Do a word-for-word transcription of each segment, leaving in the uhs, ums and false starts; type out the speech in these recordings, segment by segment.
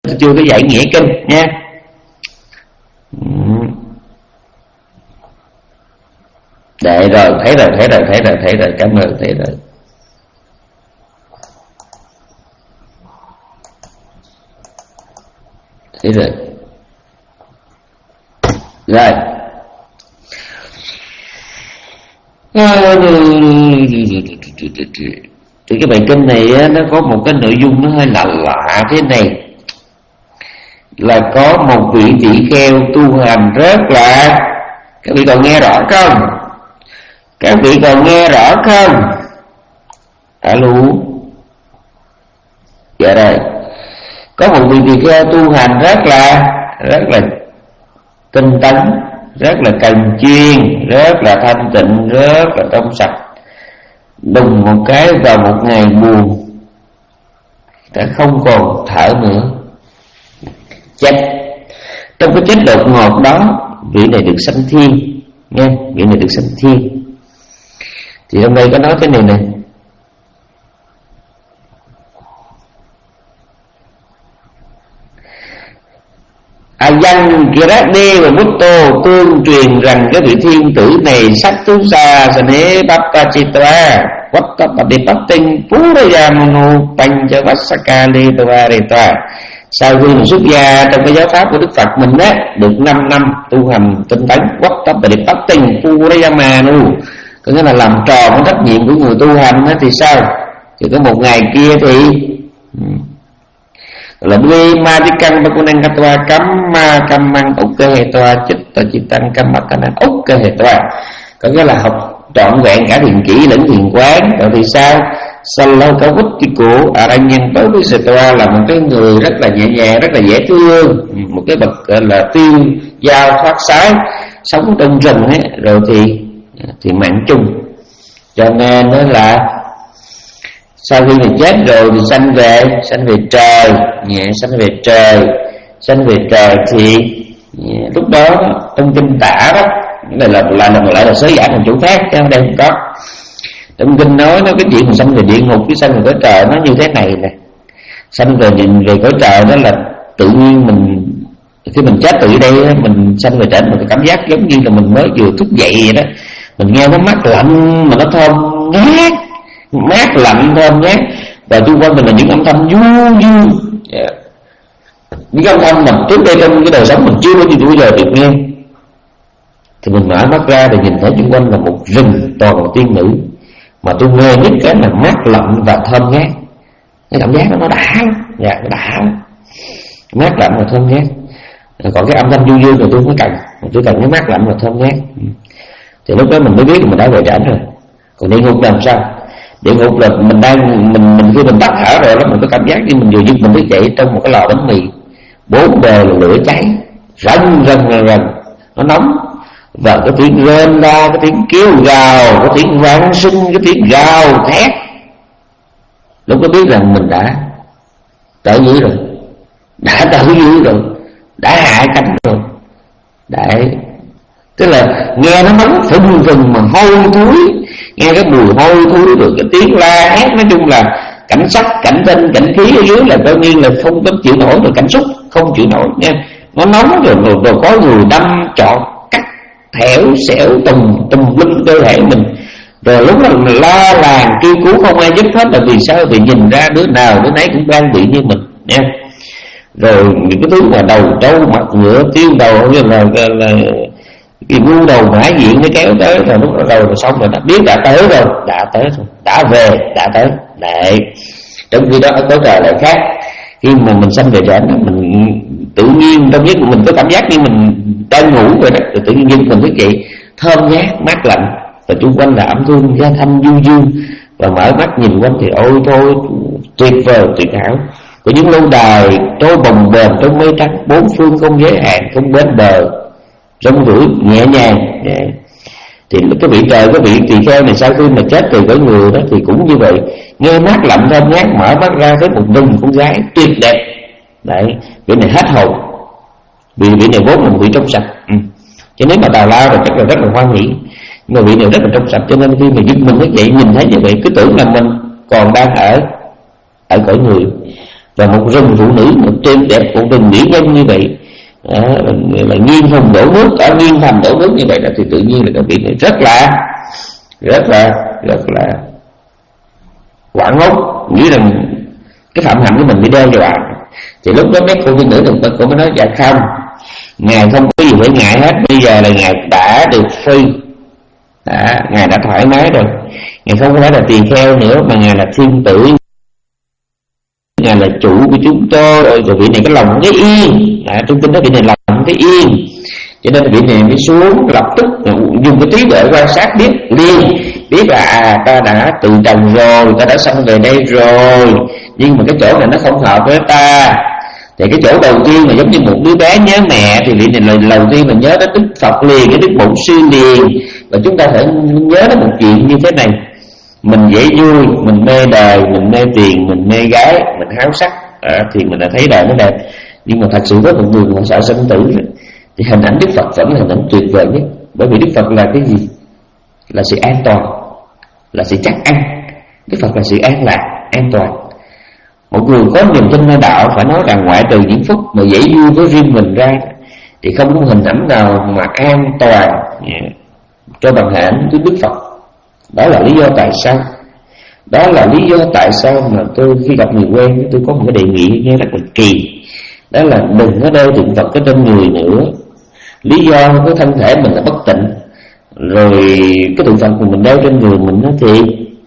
chưa có giải nghĩa kinh nha. Để rồi, thấy rồi, thấy rồi, thấy rồi, thấy rồi, cảm ơn, thấy rồi. Thấy rồi. Rồi. Thì cái bài kinh này nó có một cái nội dung nó hơi lạ lạ thế này, là có một vị tỷ kheo tu hành rất là, các vị còn nghe rõ không? Các vị còn nghe rõ không? Alo. Dạ đây. Có một vị tỷ kheo tu hành rất là rất là tinh tấn, rất là cần chuyên, rất là thanh tịnh, rất là trong sạch. Đùng một cái vào một ngày buồn, đã không còn thở nữa, chết. Trong cái chết đột ngột đó, vị này được sanh thiên nha, vị này được sanh thiên. Thì hôm nay có nói cái này nè, A Văn Kirati và Bút Tô tương truyền rằng cái vị thiên tử này sắc tú sa sane bapachitva vattapadipattin purayamunu panchavassakali tvareta. Sau khi xuất gia trong cái giáo pháp của Đức Phật mình á, được năm năm tu hành tinh tấn, vattapadipattin purayamanu, có nghĩa là làm tròn cái trách nhiệm của người tu hành á, thì sao? Thì có một ngày kia thì là đuôi ma đi căn ba kunan katwa kamma kammang ukke hetwa chitta chittan kamma kanan ukke hetwa, có nghĩa là học trọn vẹn cả thiền kỹ lẫn thiền quán. Rồi thì sao? Sallau ka vuttiku aranyan pavisatwa, là một cái người rất là nhẹ nhàng, rất là dễ thương, một cái bậc gọi là tiêu dao thoát sái, sống trong rừng ấy. Rồi thì thì mạng chung. Cho nên nó là sau khi mình chết rồi thì sanh về sanh về trời, nhẹ sanh về trời, sanh về trời thì lúc đó trong kinh tả đó, này là là là lại là sớ giả thành chỗ khác chứ đây không có. Trong kinh nói nó cái chuyện mình sanh về địa ngục với sanh về cõi trời nó như thế này nè. Sanh về nhìn về cõi trời đó là tự nhiên mình khi mình chết từ đây mình sanh về trển, mình cảm giác giống như là mình mới vừa thức dậy vậy đó. Mình nghe nó mát lạnh mà nó thơm ngát, mát lạnh thơm nhé, và xung quanh mình là những âm thanh du du, yeah. Những âm thanh mà trước đây trong cái đời sống mình chưa bao giờ giờ được nghe. Thì mình mở mắt ra thì nhìn thấy xung quanh là một rừng toàn là tiên nữ, mà tôi nghe nhất cái là mát lạnh và thơm ngát. Cái cảm giác đó nó đã, dạ nó đã, mát lạnh và thơm ngát. Còn cái âm thanh du du thì tôi không cần, tôi cần cái mát lạnh và thơm ngát. Thì lúc đó mình mới biết là mình đã về trển rồi. Còn địa ngục làm sao? Địa ngục là mình đang mình mình khi mình tắt thở rồi đó, mình có cảm giác như mình vừa giật mình thức dậy trong một cái lò bánh mì, bốn bề là lửa cháy, rần rần rần rần, nó nóng, và cái tiếng rên la, cái tiếng kêu gào, cái tiếng vang sinh, cái tiếng gào thét. Lúc đó biết rằng mình đã tới dưới rồi, đã tới dưới rồi, đã hạ cánh rồi, đấy. Tức là nghe nó nóng phừng phừng mà hôi thối, nghe cái mùi hôi thối rồi cái tiếng la hét, nói chung là cảnh sắc, cảnh tinh, cảnh khí ở dưới là coi như là không có chịu nổi, rồi cảnh xúc không chịu nổi nha. Nó nóng rồi, rồi, rồi có người đâm trọt cắt thẻo xẻo tùm tùm lum cơ thể mình. Rồi lúc đó mình la làng kêu cứu không ai giúp hết, là vì sao? Vì nhìn ra đứa nào đứa nấy cũng đang bị như mình nha. Rồi những cái thứ mà đầu trâu mặt ngựa tiêu đầu như là, là, là cái ngu đầu mã diện nó kéo tới, rồi lúc đó rồi, rồi xong rồi đã biết đã tới rồi, đã tới rồi, đã về, đã tới. Đấy. Trong khi đó ở cõi trời lại khác. Khi mà mình sanh về trển, mình tự nhiên trong giấc mình có cảm giác như mình đang ngủ rồi đó, rồi tự nhiên mình thức dậy thơm ngát, mát lạnh, và xung quanh là âm thanh gia thanh du dương, và mở mắt nhìn quanh thì ôi thôi tuyệt vời, tuyệt hảo. Có những lâu đài trôi bồng bềnh trong mây trắng, bốn phương không giới hạn, không bến bờ, rong ruổi nhẹ nhàng. Yeah. Thì cái vị trời, cái vị tỳ kheo này sau khi mà chết từ cõi người đó thì cũng như vậy, nghe mát lạnh thơm ngát, mở mắt ra thấy một rừng con gái tuyệt đẹp. Đấy, vị này hết hồn, vì vị này vốn là một vị trong sạch. Ừ. Cho nên mà tào lao rồi chắc là rất là hoan hỷ, nhưng mà vị này rất là trong sạch, cho nên khi mà giúp mình thức dậy nhìn thấy như vậy cứ tưởng là mình còn đang ở ở cõi người. Và một rừng phụ nữ một trên đẹp, một rừng mỹ nhân như vậy, à, là, là nghiêng hồng đổ nước, ở nghiêng thành đổ nước như vậy đó, thì tự nhiên là cái vị này rất là rất là rất là quảng hốt, nghĩ rằng cái phạm hạnh của mình bị đe dọa. Thì lúc đó mấy cô viên nữ đồng cô mới nói dạ không, ngài không có gì phải ngại hết, bây giờ là ngài đã được free, đã, ngài đã thoải mái rồi, ngài không phải là tỳ kheo nữa mà ngài là thiên tử, ngài là chủ của chúng tôi rồi. Rồi vị này cái lòng cái yên, à, trong kinh đó vị này lòng cái yên, cho nên vị này mới xuống lập tức dùng cái trí tuệ quan sát biết liền, biết là à ta đã tự trồng rồi, ta đã xong về đây rồi, nhưng mà cái chỗ này nó không hợp với ta. Thì cái chỗ đầu tiên mà giống như một đứa bé nhớ mẹ, thì vị này lần đầu tiên mình nhớ đến Đức Phật liền, cái Đức Bổn Sư liền. Và chúng ta phải nhớ đến một chuyện như thế này: mình dễ vui, mình mê đời, mình mê tiền, mình mê gái, mình háo sắc, à, thì mình đã thấy đời nó đẹp. Nhưng mà thật sự có một người mà sợ sinh tử rồi, thì hình ảnh Đức Phật vẫn là hình ảnh tuyệt vời nhất. Bởi vì Đức Phật là cái gì? Là sự an toàn, là sự chắc ăn. Đức Phật là sự an lạc, an toàn. Một người có niềm tin nơi đạo phải nói rằng ngoại trừ những phút mà dễ vui với riêng mình ra, thì không có hình ảnh nào mà an toàn cho bằng hình ảnh với Đức Phật. Đó là lý do tại sao Đó là lý do tại sao mà tôi khi gặp người quen, tôi có một cái đề nghị nghe rất là kỳ. Đó là đừng có đeo tượng Phật ở trên người nữa. Lý do cái thân thể mình là bất tịnh, rồi cái tượng Phật của mình đeo trên người mình đó thì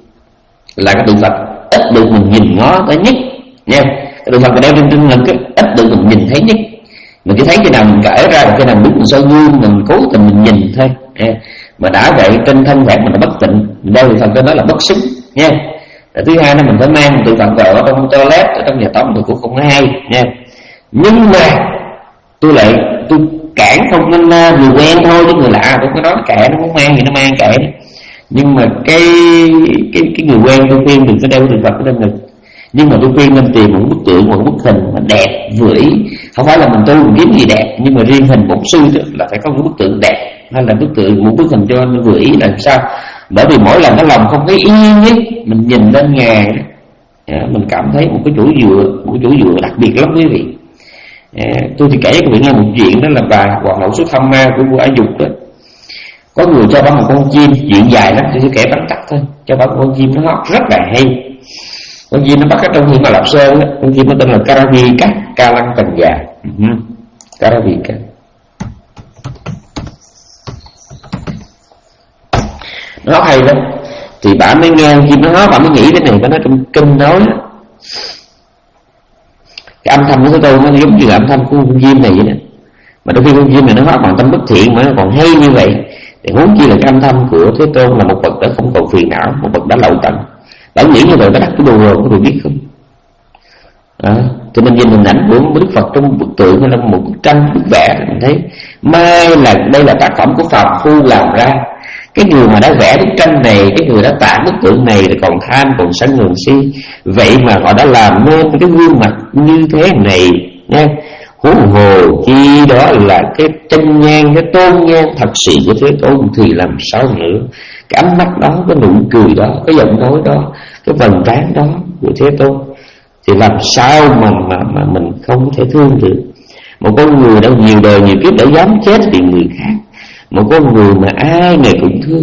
là cái tượng Phật ít được mình nhìn ngó tới nhất nha. Cái tượng Phật mình đeo trên trên ngực ít được mình nhìn thấy nhất. Mình chỉ thấy khi nào mình cởi ra, khi nào mình đứng mình soi gương, mình cố tình mình nhìn thôi nha. Mà đã vậy trên thân thể mình là bất tịnh, mình đeo tượng Phật cho nó là bất xứng nha. Rồi thứ hai là mình phải mang tượng Phật vào ở trong toilet, ở trong nhà tắm thì cũng không có hay nha. Nhưng mà tôi lại tôi cản không nên người quen thôi, chứ người lạ tôi có nói kệ, nó muốn mang thì nó mang kệ. Nhưng mà cái cái cái người quen tôi khuyên đừng có đeo tượng Phật ở trên ngực. Nhưng mà tôi khuyên nên tìm một bức tượng, một bức hình mà đẹp vưỡi. Không phải là mình tu mình kiếm gì đẹp, nhưng mà riêng hình Bổn Sư đó là phải có một bức tượng đẹp, hay là bức tượng một bức hình cho nó vưỡi là sao? Bởi vì mỗi lần cái lòng không thấy yên ấy, mình nhìn lên ngàn, mình cảm thấy một cái chỗ dựa, một cái chỗ dựa đặc biệt lắm quý vị. À, tôi thì kể cho quý vị nghe một chuyện, đó là bà Hoàng hậu Xuất Thăm Ma của vua Ái Dục đó. Có người cho bắn một con chim, chuyện dài lắm, tôi sẽ kể bắn tắt thôi. Cho bắn một con chim nó hót rất là hay. Con chim nó bắt ở trong khi mà Lạp Sơn đó. Con chim nó tên là Karavika, Ca Lăng Tần Già. uh-huh. Karavika. Nó hót hay lắm. Thì bà mới nghe chim nó hót, bà mới nghĩ cái này, bà nói trong kinh nói đó, cái âm thanh của cái tôi nó giống như là âm thanh của con chim này vậy đó. Mà đôi khi con chim này nó hót bằng tâm bất thiện mà nó còn hay như vậy, thì huống chi là cái âm thanh của Thế Tôn là một bậc đã không còn phiền não, một bậc đã lậu tận. Bạn nghĩ như vậy có đặt cái đồ rồi, có được biết không? À, thì mình nhìn hình ảnh của Đức Phật trong bức tượng hay là một bức tranh, bức vẽ, mình thấy mai là đây là tác phẩm của phàm phu làm ra. Cái người mà đã vẽ bức tranh này, cái người đã tả bức tượng này thì còn tham, còn sân, còn si. Vậy mà họ đã làm nên cái gương mặt như thế này nha. Huống hồ chi đó là cái chân nhan, cái tôn nhan thật sự của Thế Tôn thì làm sao nữa. Cái ánh mắt đó, cái nụ cười đó, cái giọng nói đó, cái vầng trán đó của Thế Tôn thì làm sao mà, mà, mà mình không có thể thương được. Một con người đã nhiều đời nhiều kiếp đã dám chết vì người khác, một con người mà ai người cũng thương.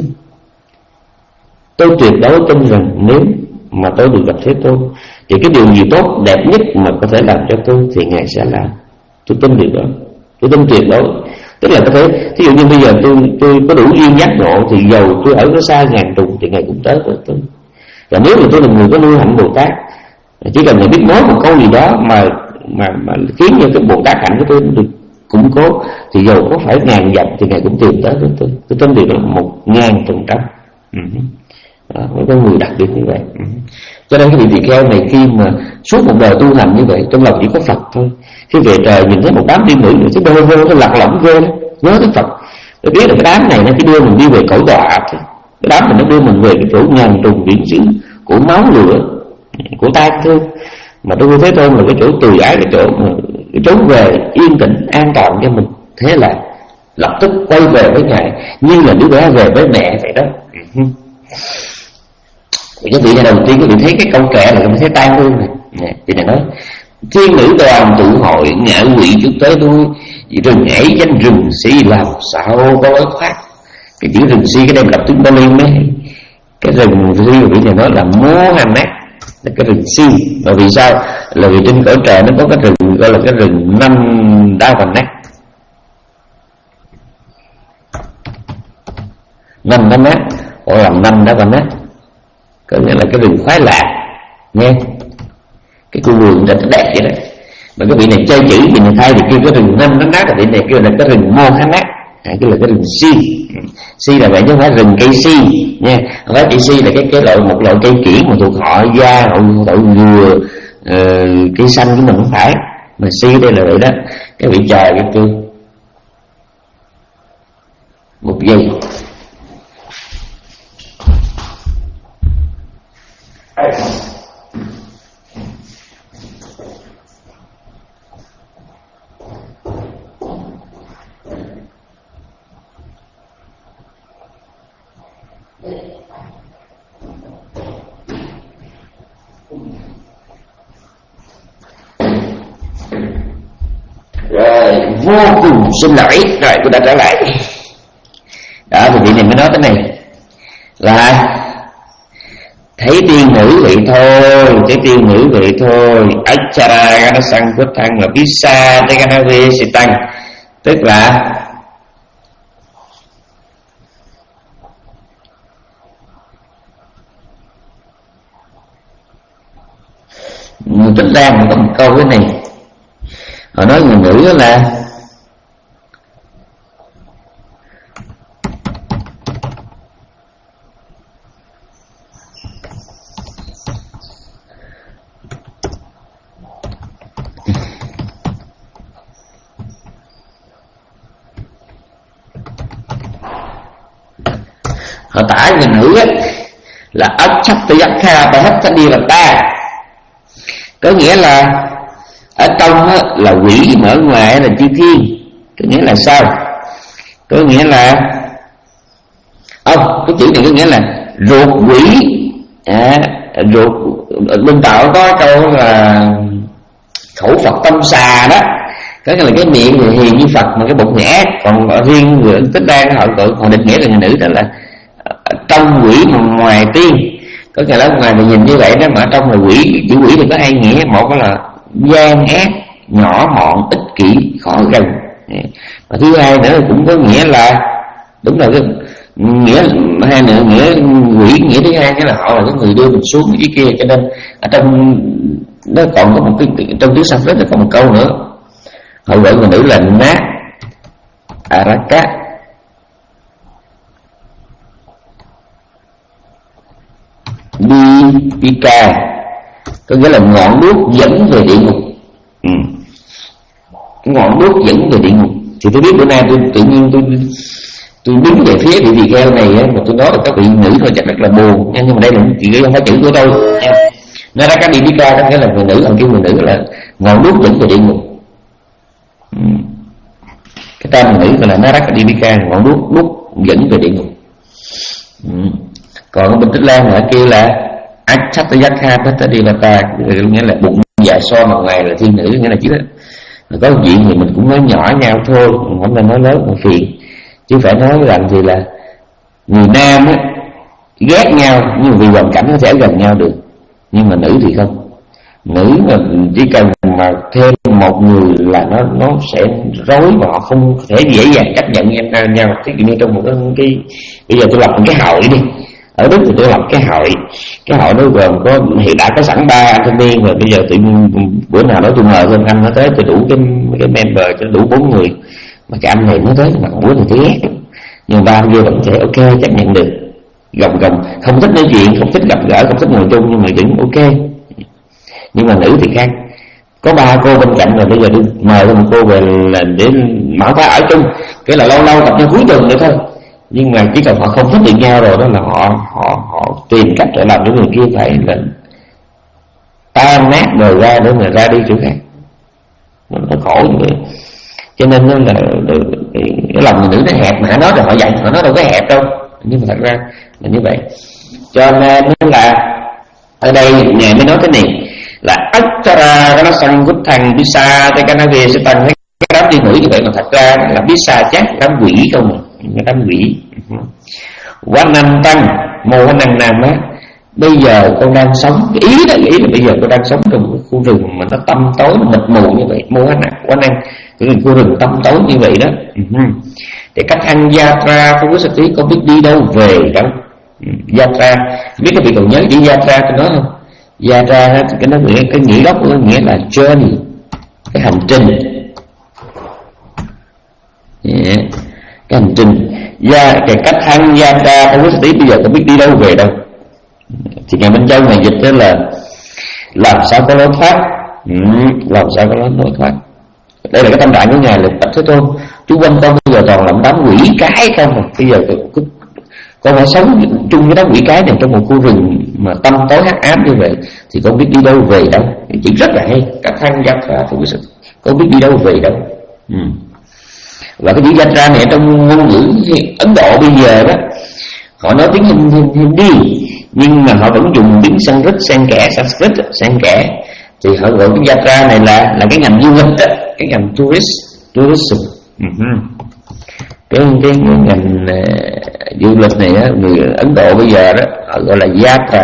Tôi tuyệt đối tin rằng nếu mà tôi được gặp Thế Tôn thì cái điều gì tốt đẹp nhất mà có thể làm cho tôi thì Ngài sẽ làm. Tôi tin điều đó, tôi tin tuyệt đối. Tức là có thể, ví dụ như bây giờ tôi tôi có đủ duyên giác ngộ thì dầu tôi ở có xa ngàn trùng thì Ngài cũng tới với tôi. Và nếu mà tôi là người có nuôi hạnh Bồ Tát, chỉ cần Ngài biết nói một câu gì đó mà mà mà khiến cho cái Bồ Tát hạnh của tôi được củng cố, thì dầu có phải ngàn dặm thì Ngài cũng tìm tới với tôi. Tôi tin điều đó một ngàn phần trăm. Với con người đặc biệt như vậy. uh-huh. Cho nên cái vị tỳ kheo này khi mà suốt một đời tu hành như vậy, trong lòng chỉ có Phật thôi. Khi về trời nhìn thấy một đám đi nữ thì đôi vô, nó lạc lõng vô, nhớ tới Phật. Tôi biết là cái đám này nó chỉ đưa mình đi về cõi đọa thôi. Cái đám này nó đưa mình về cái chỗ ngàn trùng biển dữ của máu lửa, của tai thương. Mà tôi Thế Tôn là cái chỗ từ ái, cái chỗ cái chỗ về yên tĩnh an toàn cho mình. Thế là lập tức quay về với Ngài như là đứa bé về với mẹ vậy đó. Thì cái vị này đầu tiên cái vị thấy cái câu kệ là cái thấy tai hương này. Thì này nói thiên nữ đoàn tụ hội, ngạ quỷ chút tới tôi, rừng ấy danh rừng si làm sao có lối thoát. Cái chữ rừng si cái đây đọc tiếng Bali mấy, cái rừng si vị này nói là mô hành nát, là cái rừng si. Và vì sao? Là vì trên cõi trời nó có cái rừng gọi là cái rừng năm đa vành nát, năm đá nát, gọi là năm đá vành nát, có nghĩa là cái rừng khoái lạc nghe. Cái khu vườn đã đẹp vậy đó. Mà cái vị này chơi chữ, vị này thay thì kêu cái rừng năm đá nát, là vị này kêu là cái rừng mô hành nát. À, cái là cái rừng si. Si là vậy chứ không phải rừng cây si nha. Không phải cây si là cái cái loại một loại cây kiển mà thuộc họ gia, họ họ dừa, uh, cây xanh của mình không phải. Mà si đây là vậy đó. Cái vị trời cái kêu một giây. Rồi vô cùng xin lỗi. Rồi tôi đã trở lại đó. Thì vị này mới nói cái này là thấy tiên nữ vậy thôi, thấy tiên nữ vậy thôi. Achara gana sang quốc tăng là visa để gana về sẽ tăng, tức là người Tích Lan có một câu cái này, họ nói người nữ là họ tả người nữ ấy, là ấp chấp tới giác kha và hết đi là ta, có nghĩa là ở trong á, là quỷ mà ở ngoài là chư thiên. Có nghĩa là sao? Có nghĩa là ông oh, cái chữ này có nghĩa là ruột quỷ. À, ruột bên tạo có câu là khẩu Phật tâm xà đó, có nghĩa là cái miệng thì hiền như Phật mà cái bụng thì ác. Còn riêng người Tích Lan họ họ định nghĩa là người nữ đó là trong quỷ mà ngoài tiên. Có nghĩa là ngoài mình nhìn như vậy đó, mà ở trong là quỷ. Chữ quỷ thì có hai nghĩa, một là gian ác, nhỏ mọn, ích kỷ, khó gần. Và thứ hai nữa cũng có nghĩa là đúng là cái nghĩa hai nữa, nghĩa quỷ nghĩa thứ hai cái là họ là cái người đưa mình xuống dưới kia. Cho nên ở trong nó còn có một cái trong tiếng Sanskrit là có một câu nữa, họ gọi người nữ là nát araka, đi pika, có nghĩa là ngọn đuốc dẫn về địa ngục. Ừ. Cái ngọn đuốc dẫn về địa ngục. Thì tôi biết bữa nay tôi tự nhiên tôi tôi đứng về phía vị tỳ kheo này mà tôi nói là các vị nữ thôi chắc rất là buồn nha. Nhưng mà đây là chỉ không phải chữ của tôi nha. Nó ra cái đi pika có nghĩa là người nữ, còn kêu người nữ là ngọn đuốc dẫn về địa ngục. Ừ. Cái tên người nữ là nó ra cái đi pika, ngọn đuốc đuốc dẫn về địa ngục. Ừ. Còn ở bên Tích Lan là kêu là Achatayakha Patadilata, nghĩa là bụng dạ so mặt ngoài là thiên nữ, nghĩa là chứ đó. Có chuyện thì mình cũng nói nhỏ nhau thôi, không nên nói lớn mà phiền. Chứ phải nói rằng thì là người nam á ghét nhau nhưng vì hoàn cảnh nó sẽ gần nhau được, nhưng mà nữ thì không. Nữ mà chỉ cần mà thêm một người là nó nó sẽ rối và họ không thể dễ dàng chấp nhận em nhau. Ví dụ như trong một cái, cái bây giờ tôi lập một cái hội đi ở Đức thì tôi lập cái hội, cái hội nó gồm có hiện đã có sẵn ba anh thanh niên rồi, bây giờ tự bữa nào đó tôi mời thêm anh nó tới tôi đủ cái cái member cho đủ bốn người, mà cái anh này nó tới mà bữa này tôi ghét lắm, nhưng ba anh kia vẫn sẽ ok chấp nhận được, gồng gồng không thích nói chuyện, không thích gặp gỡ, không thích ngồi chung nhưng mà vẫn ok. Nhưng mà nữ thì khác, có ba cô bên cạnh rồi, bây giờ tôi mời thêm một cô về là để mở khóa ở chung, cái là lâu lâu gặp nhau cuối tuần nữa thôi. Nhưng mà chỉ cần họ không thích được nhau rồi đó là họ họ họ tìm cách để làm cho người kia phải là tan nát rồi ra để mà ra đi chỗ khác, nó khổ như vậy. Cho nên nó là cái, cái lòng người nữ nó hẹp, mà nói rồi họ dạy họ nói đâu có hẹp đâu, nhưng mà thật ra là như vậy. Cho nên nó là ở đây ngài mới nói cái này là Attara nó sang gút thành Bisa tới cái nó về sẽ tăng cái đám đi mũi như vậy, mà thật ra là Bisa chắc đám quỷ không, cái đám quỷ. Quán năng tăng mô quán năng nam á, bây giờ con đang sống, cái ý đó, cái ý là bây giờ con đang sống trong một khu rừng mà nó tăm tối, nó mịt mù như vậy, mô quán năng, quán năng cái khu rừng tăm tối như vậy đó. Để cách ăn Yatra không có tí có biết đi đâu về đâu. Yatra biết các vị còn nhớ chữ Yatra tôi nói không? Yatra cái nó nghĩa cái nghĩa gốc của nó nghĩa là journey, cái hành trình. Yeah. Cái hành trình gia cái cách ăn Yatra không có tí bây giờ có biết đi đâu về đâu. Thì ngày Minh Châu này dịch đó là làm sao có lối thoát, ừ, làm sao có lối thoát. Đây là cái tâm trạng của ngài là Bạch Thế Tôn. Chú quanh con bây giờ toàn làm đám quỷ cái không à. Bây giờ con phải sống chung với đám quỷ cái này trong một khu rừng mà tâm tối hắc ám như vậy, thì con biết đi đâu về đâu. Chỉ rất là hay, các thang Yatra không biết con biết đi đâu về đâu. Ừ. Và cái chữ Yatra này trong ngôn ngữ Ấn Độ bây giờ đó, họ nói tiếng Hindi nhưng mà họ vẫn dùng tiếng Sanskrit xen kẽ, Sanskrit xen kẽ, thì họ gọi cái Yatra này là là cái ngành du lịch đó, cái ngành tourist, tourism. Uh-huh. cái cái ngành uh, du lịch này á, người Ấn Độ bây giờ đó họ gọi là Yatra.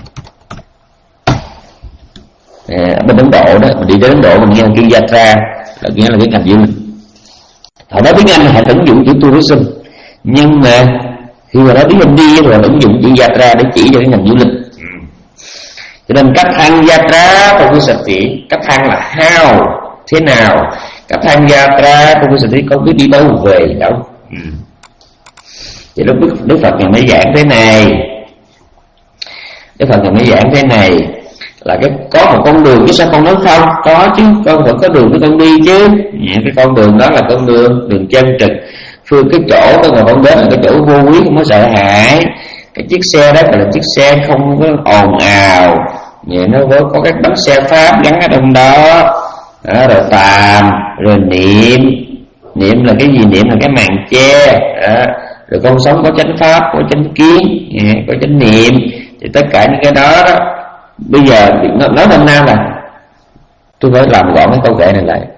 À, bên Ấn Độ đó, mình đi đến Ấn Độ mình nghe cái Yatra là nghĩa là cái ngành du lịch. Họ nói tiếng Anh họ vẫn dùng chữ tourism, nhưng mà khi mà nói tiếng Hindi thì họ vẫn dùng chữ Yatra để chỉ cho cái ngành du lịch. Cho nên cách thang Yatra không có sạch chỉ, cách thang là how, thế nào. Cách thang Yatra không có sạch chỉ, không biết đi đâu về đâu. Ừ. Thì lúc Đức, Đức Phật ngày mới giảng thế này, Đức Phật ngày mới giảng thế này là cái có một con đường chứ sao không nói không? Có chứ, con vẫn có đường để con đi chứ. Cái con đường đó là con đường đường chân trực, phương cái chỗ con mà con đến là cái chỗ vô quý, không có sợ hãi. Cái chiếc xe đó là chiếc xe không có ồn ào, vậy nó có, có cái bánh xe pháp gắn ở trong đó, đó rồi tàm, rồi niệm. Niệm là cái gì? Niệm là cái màn che đó. Rồi con sống có chánh pháp, có chánh kiến, có chánh niệm. Thì tất cả những cái đó đó, bây giờ nói năm nay là tôi phải làm gọn cái câu kệ này lại.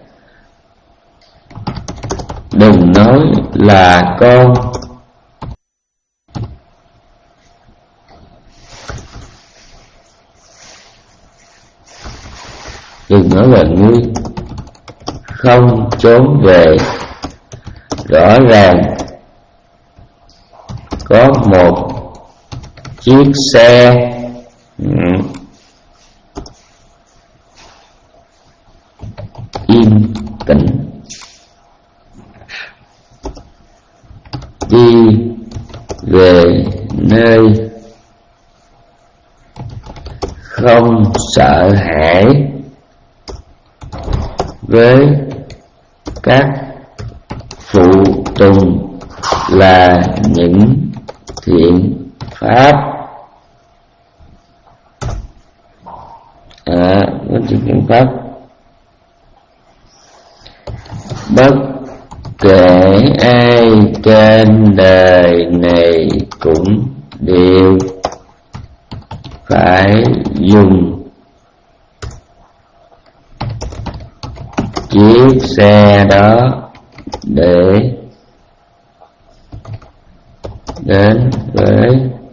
Đừng nói là con Đừng nói là ngươi không trốn về. Rõ ràng có một chiếc xe ừ, yên tĩnh đi về nơi không sợ hãi với các phụ tùng là những thiện pháp. À, với thiện pháp bất kể ai trên đời này cũng đều phải dùng chiếc xe đó để đến với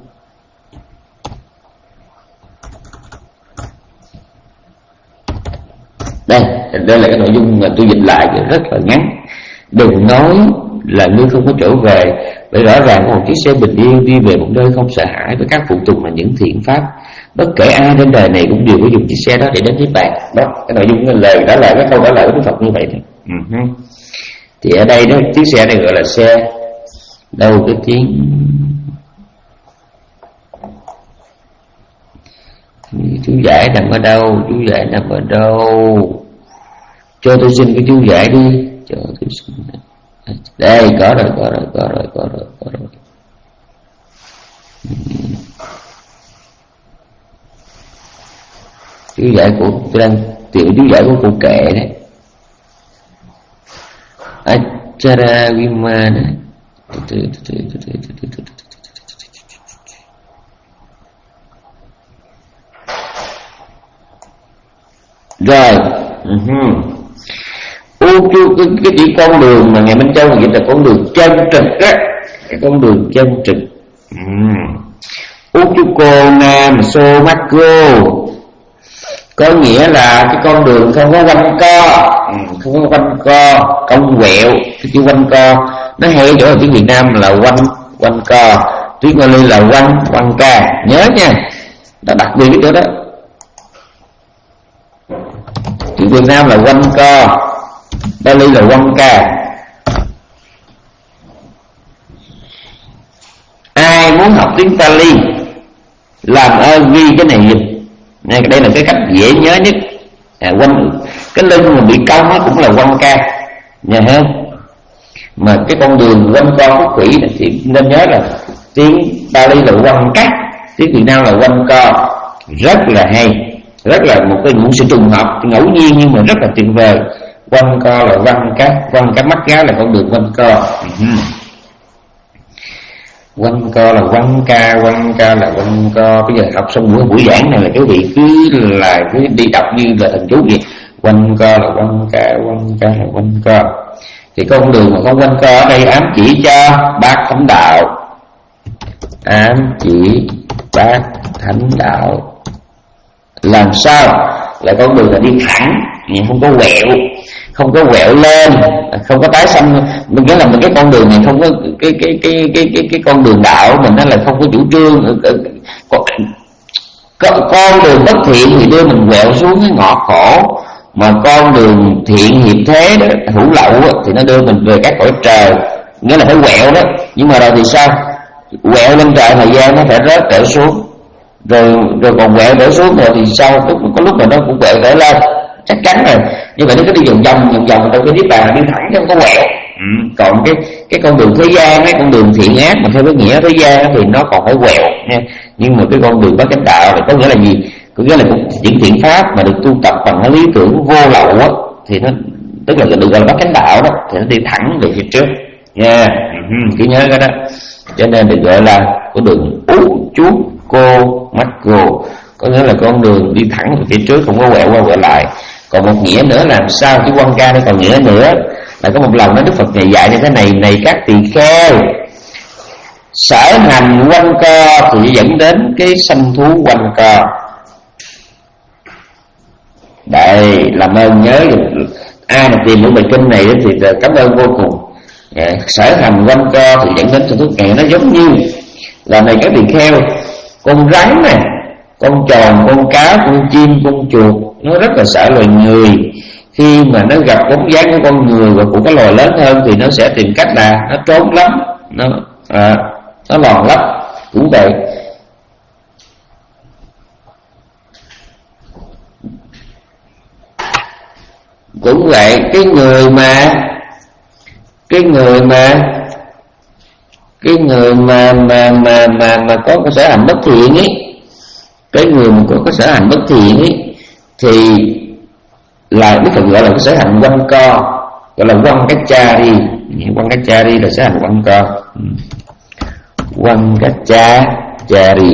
đây. Đây là cái nội dung mà tôi dịch lại rất là ngắn. Đừng nói là ngươi không có trở về, bởi rõ ràng có một chiếc xe bình yên đi về một nơi không sợ hãi với các phụ tùng là những thiện pháp. Bất kể ai trên đời này cũng đều có dùng chiếc xe đó để đến với bạn. Đó, cái nội dung cái lời đó là cái câu trả lời của Đức Phật như vậy thôi. Uh-huh. Thì ở đây đó, chiếc xe này gọi là xe đâu cái tiếng chú giải nằm ở đâu? Chú giải nằm ở đâu? Cho tôi xin cái chú giải đi. Cho tôi xin. Đây, có rồi, có rồi, có rồi, có rồi, có rồi. Chú giải của tôi đang tìm chú giải của cụ kệ đấy. Achara Vimana. Rồi uh-huh. U chu cái, cái chỉ con đường mà ngày Minh Châu dịch là con đường chân trực á, cái con đường chân trực. Uchuko nam so macro có nghĩa là cái con đường không có quanh co, không có quanh co, cong quẹo. Cái chữ quanh co nó hay chỗ ở tiếng Việt Nam là quanh quanh co, tiếng Bali là quanh quanh ca, nhớ nha, đã đặc biệt cái chỗ đó. Tiếng Việt Nam là quanh co, Bali là quanh ca. Ai muốn học tiếng Pali làm ơn ghi cái này giùm. Này, đây là cái cách dễ nhớ nhất. À, quanh cái lưng mà bị cong nó cũng là quanh ca, nha ha. Mà cái con đường quanh co khúc quỷ thì nên nhớ là tiếng Pali là quanh cắt, tiếng Việt Nam là quanh co. Rất là hay, rất là một cái những sự trùng hợp ngẫu nhiên nhưng mà rất là tuyệt vời. Quanh co là quanh cắt, quanh cắt mắt gá là con đường quanh co. Uh-huh. Quanh co là quanh ca, quanh ca là quanh co. Bây giờ học xong buổi buổi giảng này là quý vị cứ là cứ đi đọc như là thần chú vậy. Quanh co là quanh ca, quanh ca là quanh co. Thì con đường mà con quanh co ở đây ám chỉ cho bát thánh đạo, ám chỉ bát thánh đạo. Làm sao là con đường là đi thẳng, không có quẹo, không có quẹo lên, không có tái xanh. Mình nhớ là một cái con đường này không có cái cái cái cái cái cái con đường đạo mình nó là không có chủ trương. Con, con đường bất thiện thì đưa mình quẹo xuống cái ngõ khổ, mà con đường thiện hiệp thế đó, hữu lậu đó, thì nó đưa mình về các cõi trời. Nghĩa là phải quẹo đó, nhưng mà rồi thì sao? Quẹo lên trời thời gian nó phải rớt trở xuống, rồi rồi còn quẹo trở xuống rồi thì sao? Lúc có lúc mà nó cũng quẹo trở lên, chắc chắn rồi. Như vậy nó cứ đi vòng vòng vòng vòng trong cái niết bàn đi thẳng chứ không có quẹo. Ừ. Còn cái cái con đường thế gian ấy, con đường thiện ác mà theo cái nghĩa thế gian thì nó còn phải quẹo nha. Nhưng mà cái con đường bát chánh đạo là có nghĩa là gì? Có nghĩa là những thiện pháp mà được tu tập bằng cái lý tưởng vô lậu á, thì nó tức là được gọi là bát chánh đạo đó, thì nó đi thẳng về phía trước nha. Yeah. Ừ. Cứ nhớ cái đó. Cho nên được gọi là con đường ú chú cô mắt cô, có nghĩa là con đường đi thẳng về phía trước, không có quẹo qua quẹo lại. Còn một nghĩa nữa làm sao cái quan ca nó còn nghĩa nữa là có một lần đó Đức Phật ngày dạy như thế này: này các tỳ kheo, sở hành quanh co thì dẫn đến cái sanh thú quanh co. Đây, làm ơn nhớ, ai mà tìm những bài kinh này thì cảm ơn vô cùng. À, sở hành quanh co thì dẫn đến sanh thú. Ngày nó giống như là này các tỳ kheo, con rắn này, con tròn, con cá, con chim, con chuột nó rất là sợ loài người. Khi mà nó gặp bóng dáng của con người và của cái loài lớn hơn thì nó sẽ tìm cách là nó trốn lắm, nó à, nó lòn lấp. Cũng vậy, cũng vậy cái người mà cái người mà cái người mà mà mà mà, mà có cái sở hành bất thiện ấy, cái người mà có cái sở hành bất thiện ấy thì là Đức Phật gọi là cái sở hành quanh co, gọi là quanh cách cha đi. Quanh cách cha đi là sở hành quanh co. Quanh cách cha cha đi,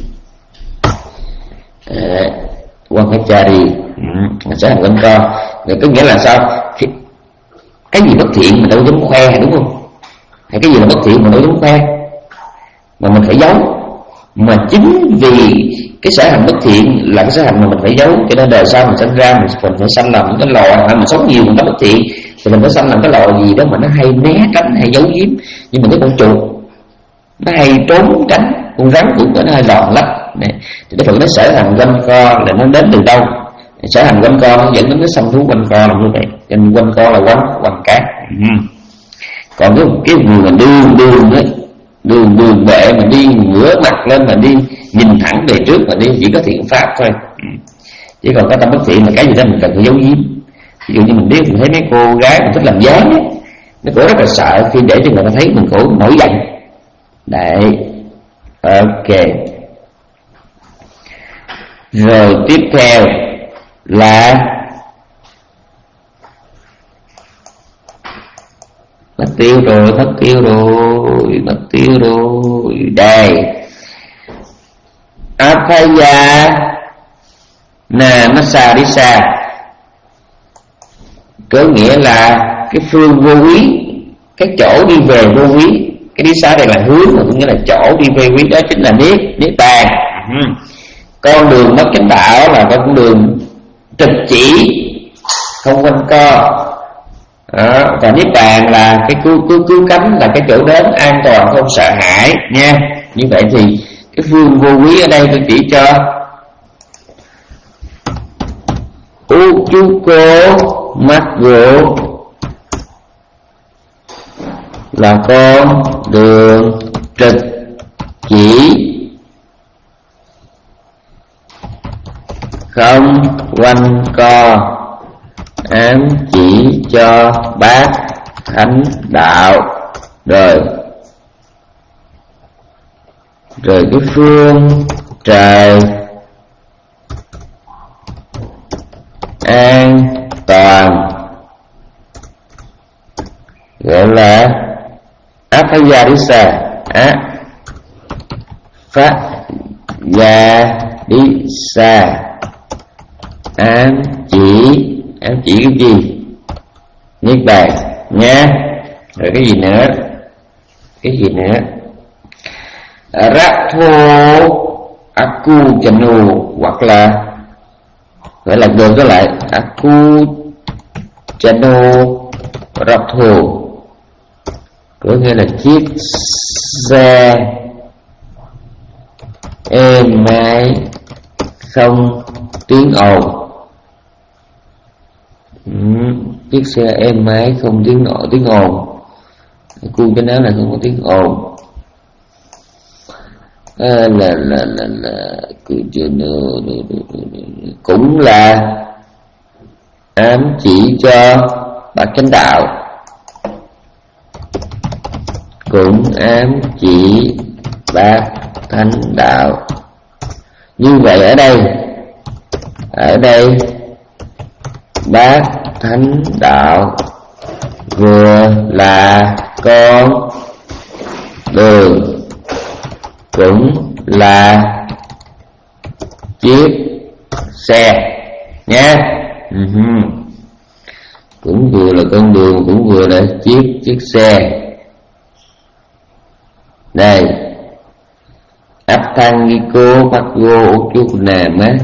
à, quanh cách cha đi, ừ, sở hành quanh co. Rồi có nghĩa là sao? Thì cái gì bất thiện mình đâu dám khoe, đúng không? Hay cái gì là bất thiện mình đâu dám khoe, mà mình phải giấu. Mà chính vì cái sở hành bất thiện là cái sở hành mà mình phải giấu, cho nên đời sau mình sinh ra mình phải sanh làm những cái loài mà mình sống nhiều mình nó bất thiện thì mình phải sanh làm cái loài gì đó mà nó hay né tránh, hay giấu giếm. Nhưng mà cái con chuột nó hay trốn tránh, con rắn cũng nó hay lòn lách này. Thì cái phần nó sở hành quanh co là nó đến từ đâu? Sở hành quanh co nó dẫn đến cái sanh thú quanh co là như vậy. Cho nên quanh co là quanh quanh cá. Ừ. Còn cái cái người mà đường đường ấy, đường đường bệ mà đi ngửa mặt lên mà đi nhìn thẳng về trước mà đi chỉ có thiện pháp thôi. Ừ. Chứ còn cái tâm bất thiện là cái gì đó mình cần phải giấu giếm. Ví dụ như mình biết mình thấy mấy cô gái mình thích làm dáng ấy, nó cũng rất là sợ khi để cho người ta thấy mình khổ nổi giận. Đấy, ok. Rồi tiếp theo là mất tiêu rồi, mất tiêu rồi, mất tiêu rồi. Đây, Aphaya Namasarisa có nghĩa là cái phương vô quý, cái chỗ đi về vô quý. Cái đi xa đây là hướng, mà cũng nghĩa là chỗ đi về quý, đó chính là niết niết bàn. Ừ. Con đường mất chánh đạo là con đường trực chỉ, không quanh co. Đó. Và niết bàn là cái cứu cứu cứu cánh, là cái chỗ đến an toàn không sợ hãi nha. Như vậy thì cái phương vô quý ở đây tôi chỉ cho u chú cô mắt gỗ là con đường trực chỉ, không quanh co, ám chỉ cho bát thánh đạo. Rồi rồi cái phương trời an toàn gọi là áp phá gia đi xa, áp phá gia đi xa, ám chỉ ám chỉ cái gì? Niết bàn nha. Rồi cái gì nữa? Cái gì nữa? Ratho aku janu, hoặc là gọi là gồm có lại aku janu ratho, có nghĩa là chiếc xe êm ái không tiếng ồn. Ừ, chiếc xe êm ái không tiếng ồn, tiếng ồn cu cho nó là không có tiếng ồn. À, là là là là cũng là ám chỉ cho bát chánh đạo, cũng ám chỉ bát thánh đạo. Như vậy ở đây ở đây bát thánh đạo vừa là con đường, cũng là chiếc xe nha. Uh-huh. Cũng vừa là con đường, cũng vừa là chiếc chiếc xe. Đây áp thăng ghi cô bắt vô ô chú nam á,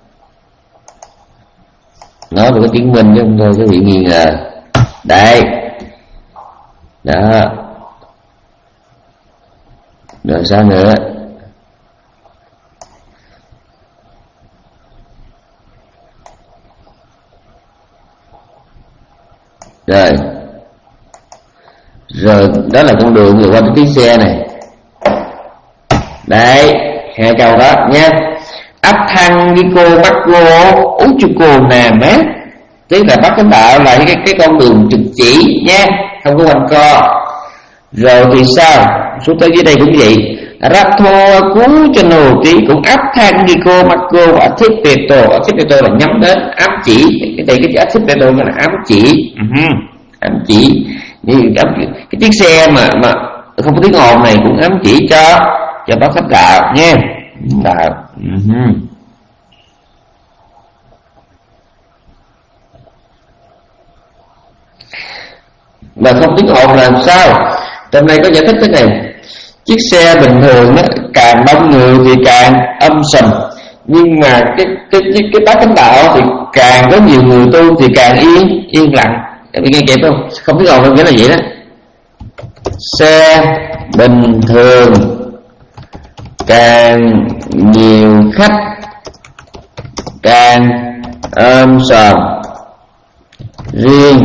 nói được cái chứng minh chứ không thôi cái bị nghi ngờ. Đây đó. Rồi sao nữa? Rồi rồi đó là con đường rồi qua cái chiếc xe này. Đấy, hai câu đó nhé. Áp thăng đi cô bắt cô ú chu cô nàm á, tức là bắt chánh đạo là cái cái con đường trực chỉ nha, không có quanh co. Rồi thì sao? Xuống tới dưới đây cũng vậy. Ratho cú cho nô trí cũng áp thăng đi cô bắt cô và thích về tổ. Thích về tổ là nhắm đến ám chỉ. Cái đây cái thích về tổ là ám chỉ. Uh-huh. Ám chỉ. Như ám chỉ. Cái chiếc xe mà mà không có tiếng ồn này cũng ám chỉ cho cho bác khách đạo nha. Đạo. Uh-huh. Mà không tiếng ồn làm sao? Trong này có giải thích thế này. Chiếc xe bình thường đó, càng đông người thì càng âm sầm, nhưng mà cái cái cái, cái bát chánh đạo thì càng có nhiều người tu thì càng yên yên lặng. Em nghe kịp không? Không tiếng ồn đâu, nghĩa là vậy đó. Xe bình thường càng nhiều khách càng ôm sòm, riêng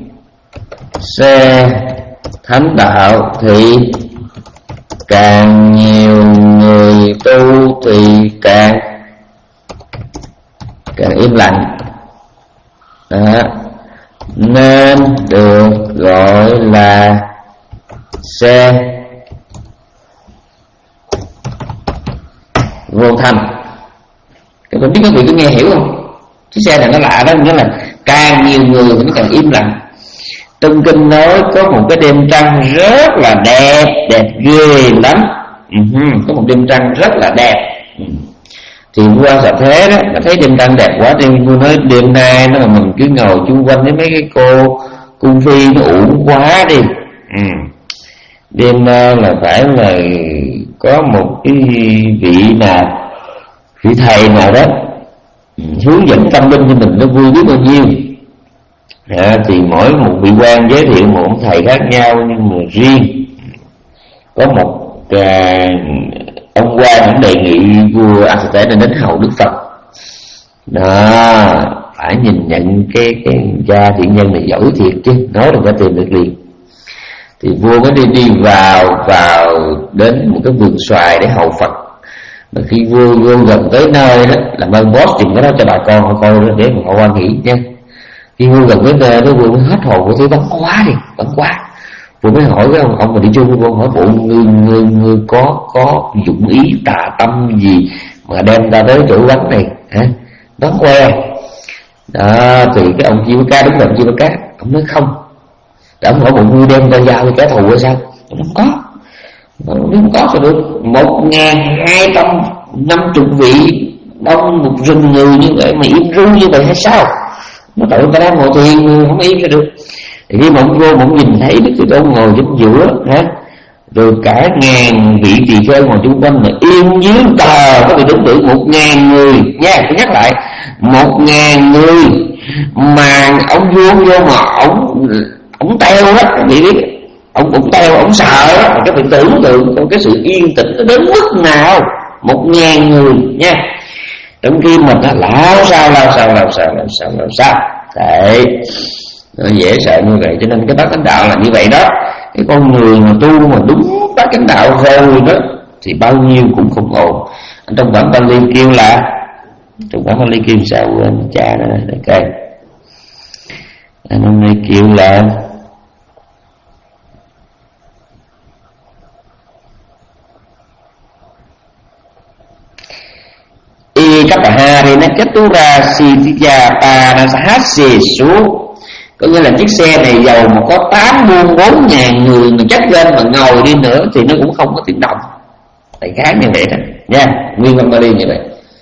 xe thánh đạo thì càng nhiều người tu thì càng càng im lặng. Đó. Nên được gọi là xe vô thanh. Các bạn biết các vị có nghe hiểu không? Chiếc xe này nó lạ đó, nghĩa là càng nhiều người thì nó càng im lặng. Trong kinh nói có một cái đêm trăng rất là đẹp, đẹp ghê lắm. Uh-huh. Có một đêm trăng rất là đẹp. Uh-huh. Thì qua Sở Thế đó, nó thấy đêm trăng đẹp quá, đêm vua nói đêm nay nó mà mình cứ ngồi chung quanh với mấy cái cô cung phi nó uổng quá đi. Ừ. Đêm nay là phải là có một cái vị nào, vị thầy nào đó hướng dẫn tâm linh cho mình nó vui biết bao nhiêu. À, thì mỗi một vị quan giới thiệu một ông thầy khác nhau, nhưng mà riêng có một à, ông quan cũng đề nghị vua A Xà Tế nên đến hậu Đức Phật. Đó, phải nhìn nhận cái cái gia thiện nhân này giỏi thiệt chứ, nói được phải tìm được liền. Thì vua mới đi đi vào vào đến một cái vườn xoài để hậu Phật. Mà khi vua vô gần tới nơi đó, làm ơn boss tìm cái đó cho bà con họ coi để mà họ quan nghĩ nha. Khi vua gần tới nơi đó, vua mới hết hồn, vua thấy bắn quá đi, bắn quá. Vua mới hỏi cái ông, ông mà đi chung, vua hỏi bộ người người người có có dụng ý tà tâm gì mà đem ta tới chỗ bắn này hả? Bắn que. Đó thì cái ông Chi Bá Cá, đúng là ông Chi Bá Cá, ông nói không. Để ông hỏi bộ người đem ta giao cho kẻ thù hay sao? Ông không có. Nếu không có sao được. Một ngàn hai trăm năm chục vị đông một rừng người như vậy mà im ru như vậy hay sao? Nó tội ta đang ngồi thiền không im ra được. Thì khi mà ông vô mà ông nhìn thấy Đức Thế Tôn ngồi chính giữa hả? Rồi cả ngàn vị tỳ kheo ngồi chung quanh mà yên dưới tờ, có bị tưởng tượng một ngàn người nha, tôi nhắc lại, một ngàn người mà ông vô vô mà ông ông teo hết, các vị biết, ông ông teo, ông sợ đó, các vị tưởng tượng cái sự yên tĩnh nó đến mức nào, một ngàn người nha. Trong khi mình nó lao sao lao sao lao sao lao sao lao sao đấy, nó dễ sợ như vậy. Cho nên cái bát chánh đạo là như vậy đó. Cái con người mà tu mà đúng bát chánh đạo rồi đó thì bao nhiêu cũng không ổn. Trong bản Bali kêu là, trong bản Bali kêu sao quên cha đó để coi. Anh hôm nay kêu là y cấp ha thì nó kết tu ra si tiya pa na sát xì số. Có nghĩa là chiếc xe này dầu mà có tám muôn bốn ngàn người mà chất lên mà ngồi đi nữa thì nó cũng không có tiếng động. Tại khá như vậy đó nha, nguyên văn Bali như vậy.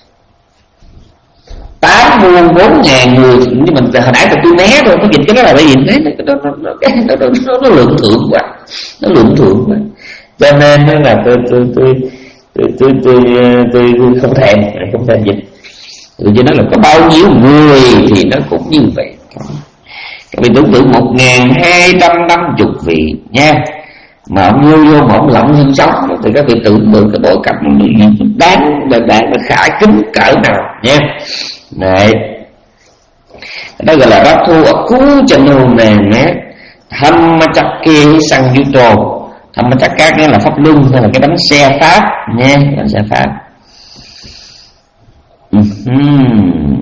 Tám muôn bốn ngàn người, nhưng mình hồi nãy tôi né thôi, có dịch cái đó là bởi vì thế nó nó nó nó, nó, nó, nó, nó lượng thượng quá, nó lượng thượng quá. Cho nên nó là tôi tôi tôi tôi tôi tôi, tôi, tôi không thèm không thèm dịch. Tôi chỉ nói là có bao nhiêu người thì nó cũng như vậy. Các vị tưởng tượng một ngàn hai trăm năm chục vị nha, mà ông vô vô mà ông lộng hơn sống thì các vị tưởng tượng cái bối cảnh nó đáng đáng đáng khả kính cỡ nào nha. Này, đó gọi là bát thu ở cú chân hồn này nhé. Dhammacakka Sangyutta. Dhammacakka nghĩa là pháp luân hay là cái bánh xe pháp nha, bánh xe pháp. Uh-huh.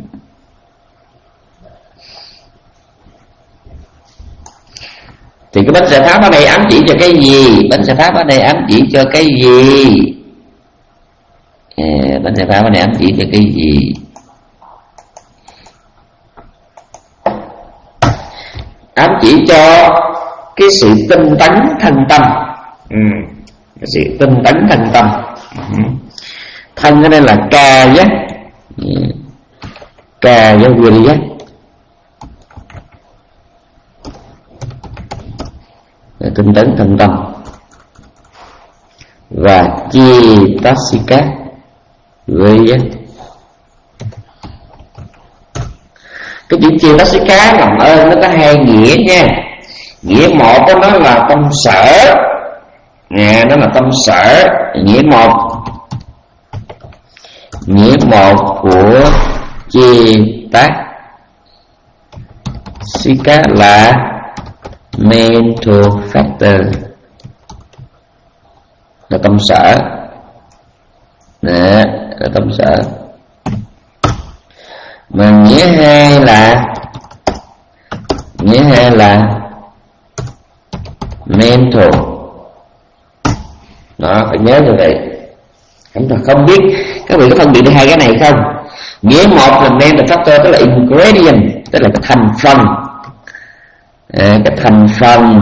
Thì cái bánh xe pháp ở đây ám chỉ cho cái gì? Bánh xe pháp ở đây ám chỉ cho cái gì? À, bánh xe pháp ở đây ám chỉ cho cái gì? Ám chỉ cho cái sự tinh tấn thân tâm. Ừ, cái sự tinh tấn thân tâm. Ừ. Thân ở đây là ca giác, ca giáo viên giác. Tinh tấn thân tâm. Và chi tassika với cái chữ chi tassika làm ơn nó có hai nghĩa nha. Nghĩa một của nó là tâm sở, nè, nó là tâm sở. Nghĩa một, nghĩa một của chi tassika là mental factor, là tâm sở. Nè, là tâm sở. Mà nghĩa hai là nghĩa hai là mental. Đó, phải nhớ như vậy. Chúng ta không biết các vị có phân biệt được hai cái này không? Nghĩa một là mental factor, tức là ingredient, tức là cái thành phần. À, cái thành phần.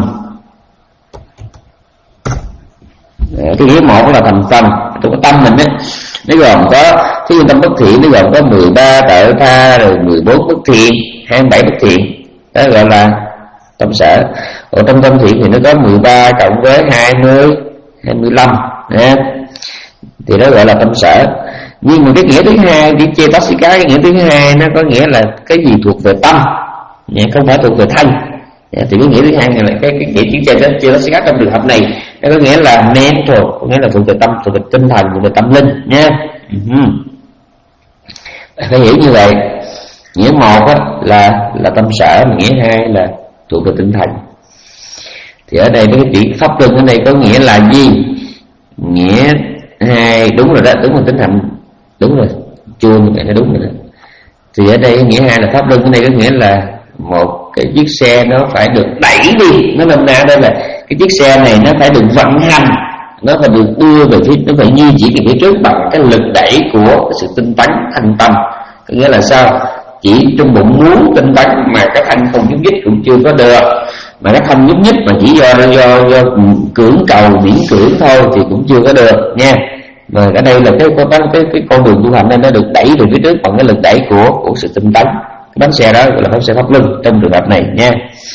À, cái nghĩa một là thành phần trong cái tâm mình ấy. Nó gồm có thí dụ tâm bất thiện, nó gồm có mười ba tạo tha, rồi mười bốn bất thiện, hai mươi bảy bất thiện, đó gọi là tâm sở. Còn trong tâm thiện thì nó có mười ba cộng với hai mươi, hai mươi lăm, nè, thì đó gọi là tâm sở. Nhưng mà cái nghĩa thứ hai, cái Cetasika, cái nghĩa thứ hai nó có nghĩa là cái gì thuộc về tâm, không phải thuộc về thân. Thì cái nghĩa thứ hai là cái cái nghĩa chữ Cetasika trong trường hợp này nó có nghĩa là mental, có nghĩa là thuộc về tâm, thuộc về tinh thần, thuộc về tâm linh nha. Uh-huh. Phải hiểu như vậy. Nghĩa một á, là là tâm sở, nghĩa hai là thuộc về tinh thần. Thì ở đây cái chữ pháp luân ở đây có nghĩa là gì? Nghĩa hai đúng rồi đó, đúng là tinh thần, đúng rồi, chua như vậy nó đúng rồi đó. Thì ở đây nghĩa hai là pháp luân ở đây có nghĩa là một cái chiếc xe nó phải được đẩy đi, nó nôm na đây là cái chiếc xe này nó phải được vận hành, nó phải được đưa về phía, nó phải di chuyển về phía trước bằng cái lực đẩy của cái sự tinh tấn thanh tâm. Có nghĩa là sao? Chỉ trong bụng muốn tinh tấn mà cái thanh không nhúc nhích cũng chưa có được, mà cái thanh nhúc nhích mà chỉ do do do cưỡng cầu miễn cưỡng thôi thì cũng chưa có được nha. Mà ở đây là cái cái cái, cái con đường tu hành nên nó được đẩy về phía trước bằng cái lực đẩy của của sự tinh tấn. Cái bánh xe đó gọi là bánh xe pháp luân trong trường hợp này nha.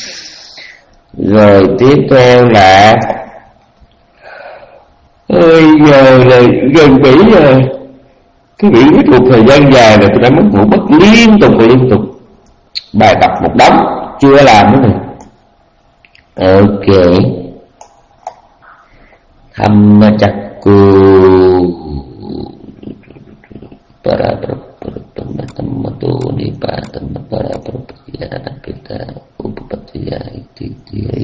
Rồi tiếp theo là ơi giờ là gần bảy giờ, cái bị viết một thời gian dài rồi tôi đã mất ngủ mất liên tục và liên tục, bài tập một đống chưa làm nữa này. Ok, tham chắc cu para Tamatu Nipatan para Prapatya kita Upapatya Iti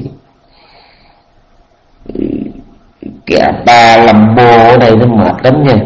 cái bà làm bồ ở đây nó mệt lắm nha.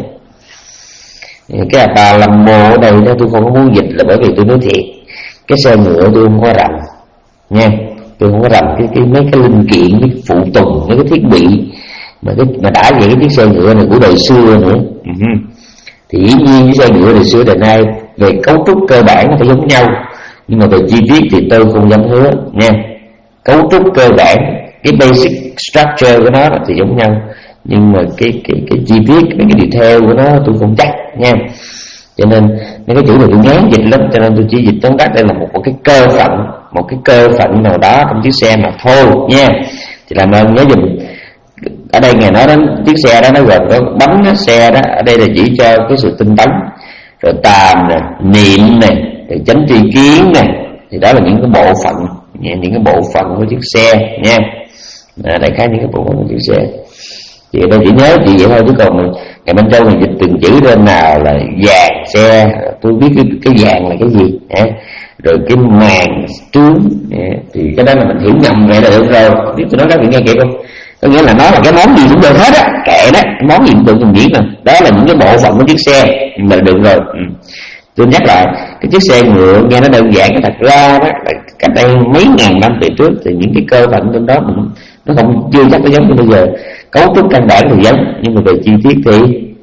Cái bà làm bồ ở đây đó tôi không có muốn dịch là bởi vì tôi nói thiệt, cái xe ngựa tôi không có rành nha, tôi không có rành cái cái mấy cái linh kiện, cái phụ tùng, mấy cái thiết bị mà cái mà đã vậy cái chiếc xe ngựa này của đời xưa nữa. Uh-huh. Thì dĩ nhiên cái xe ngựa đời xưa đời nay về cấu trúc cơ bản nó phải giống nhau, nhưng mà về chi tiết thì tôi không dám hứa nha. Cấu trúc cơ bản, cái basic structure của nó thì giống nhau, nhưng mà cái cái cái chi tiết, cái cái detail của nó tôi không chắc nha. Cho nên mấy cái chữ này tôi ngán dịch lắm, cho nên tôi chỉ dịch tóm tắt đây là một, một cái cơ phận, một cái cơ phận nào đó trong chiếc xe mà thôi nha. Thì làm ơn nhớ dùm. Ở đây ngài nói đến chiếc xe đó nó gồm có bánh đó, xe đó, ở đây là chỉ cho cái sự tinh tấn, rồi tàm này, niệm này, rồi chánh tri kiến này, thì đó là những cái bộ phận, những cái bộ phận của chiếc xe nha. À, đại khái những cái bộ phận của chiếc xe. Thì ở đây chỉ nhớ chị vậy thôi, chứ còn ngày bên trong mình dịch từng chữ lên nào là vàng xe, tôi biết cái, cái vàng là cái gì, à, rồi cái màn trướng, à, thì cái đó là mình hiểu nhầm vậy là được rồi. Biết tôi nói các vị nghe kịp không? Có nghĩa là nó là cái món gì cũng được hết á, kệ đó, món gì cũng được mình biết mà. Đó là những cái bộ phận của chiếc xe là được rồi. Ừ. Tôi nhắc lại, cái chiếc xe ngựa nghe nó đơn giản, thật ra đó là cách đây mấy ngàn năm về trước thì những cái cơ phận trong đó mình, nó không chưa chắc nó giống như bây giờ. Cấu trúc căn bản thì giống, nhưng mà về chi tiết thì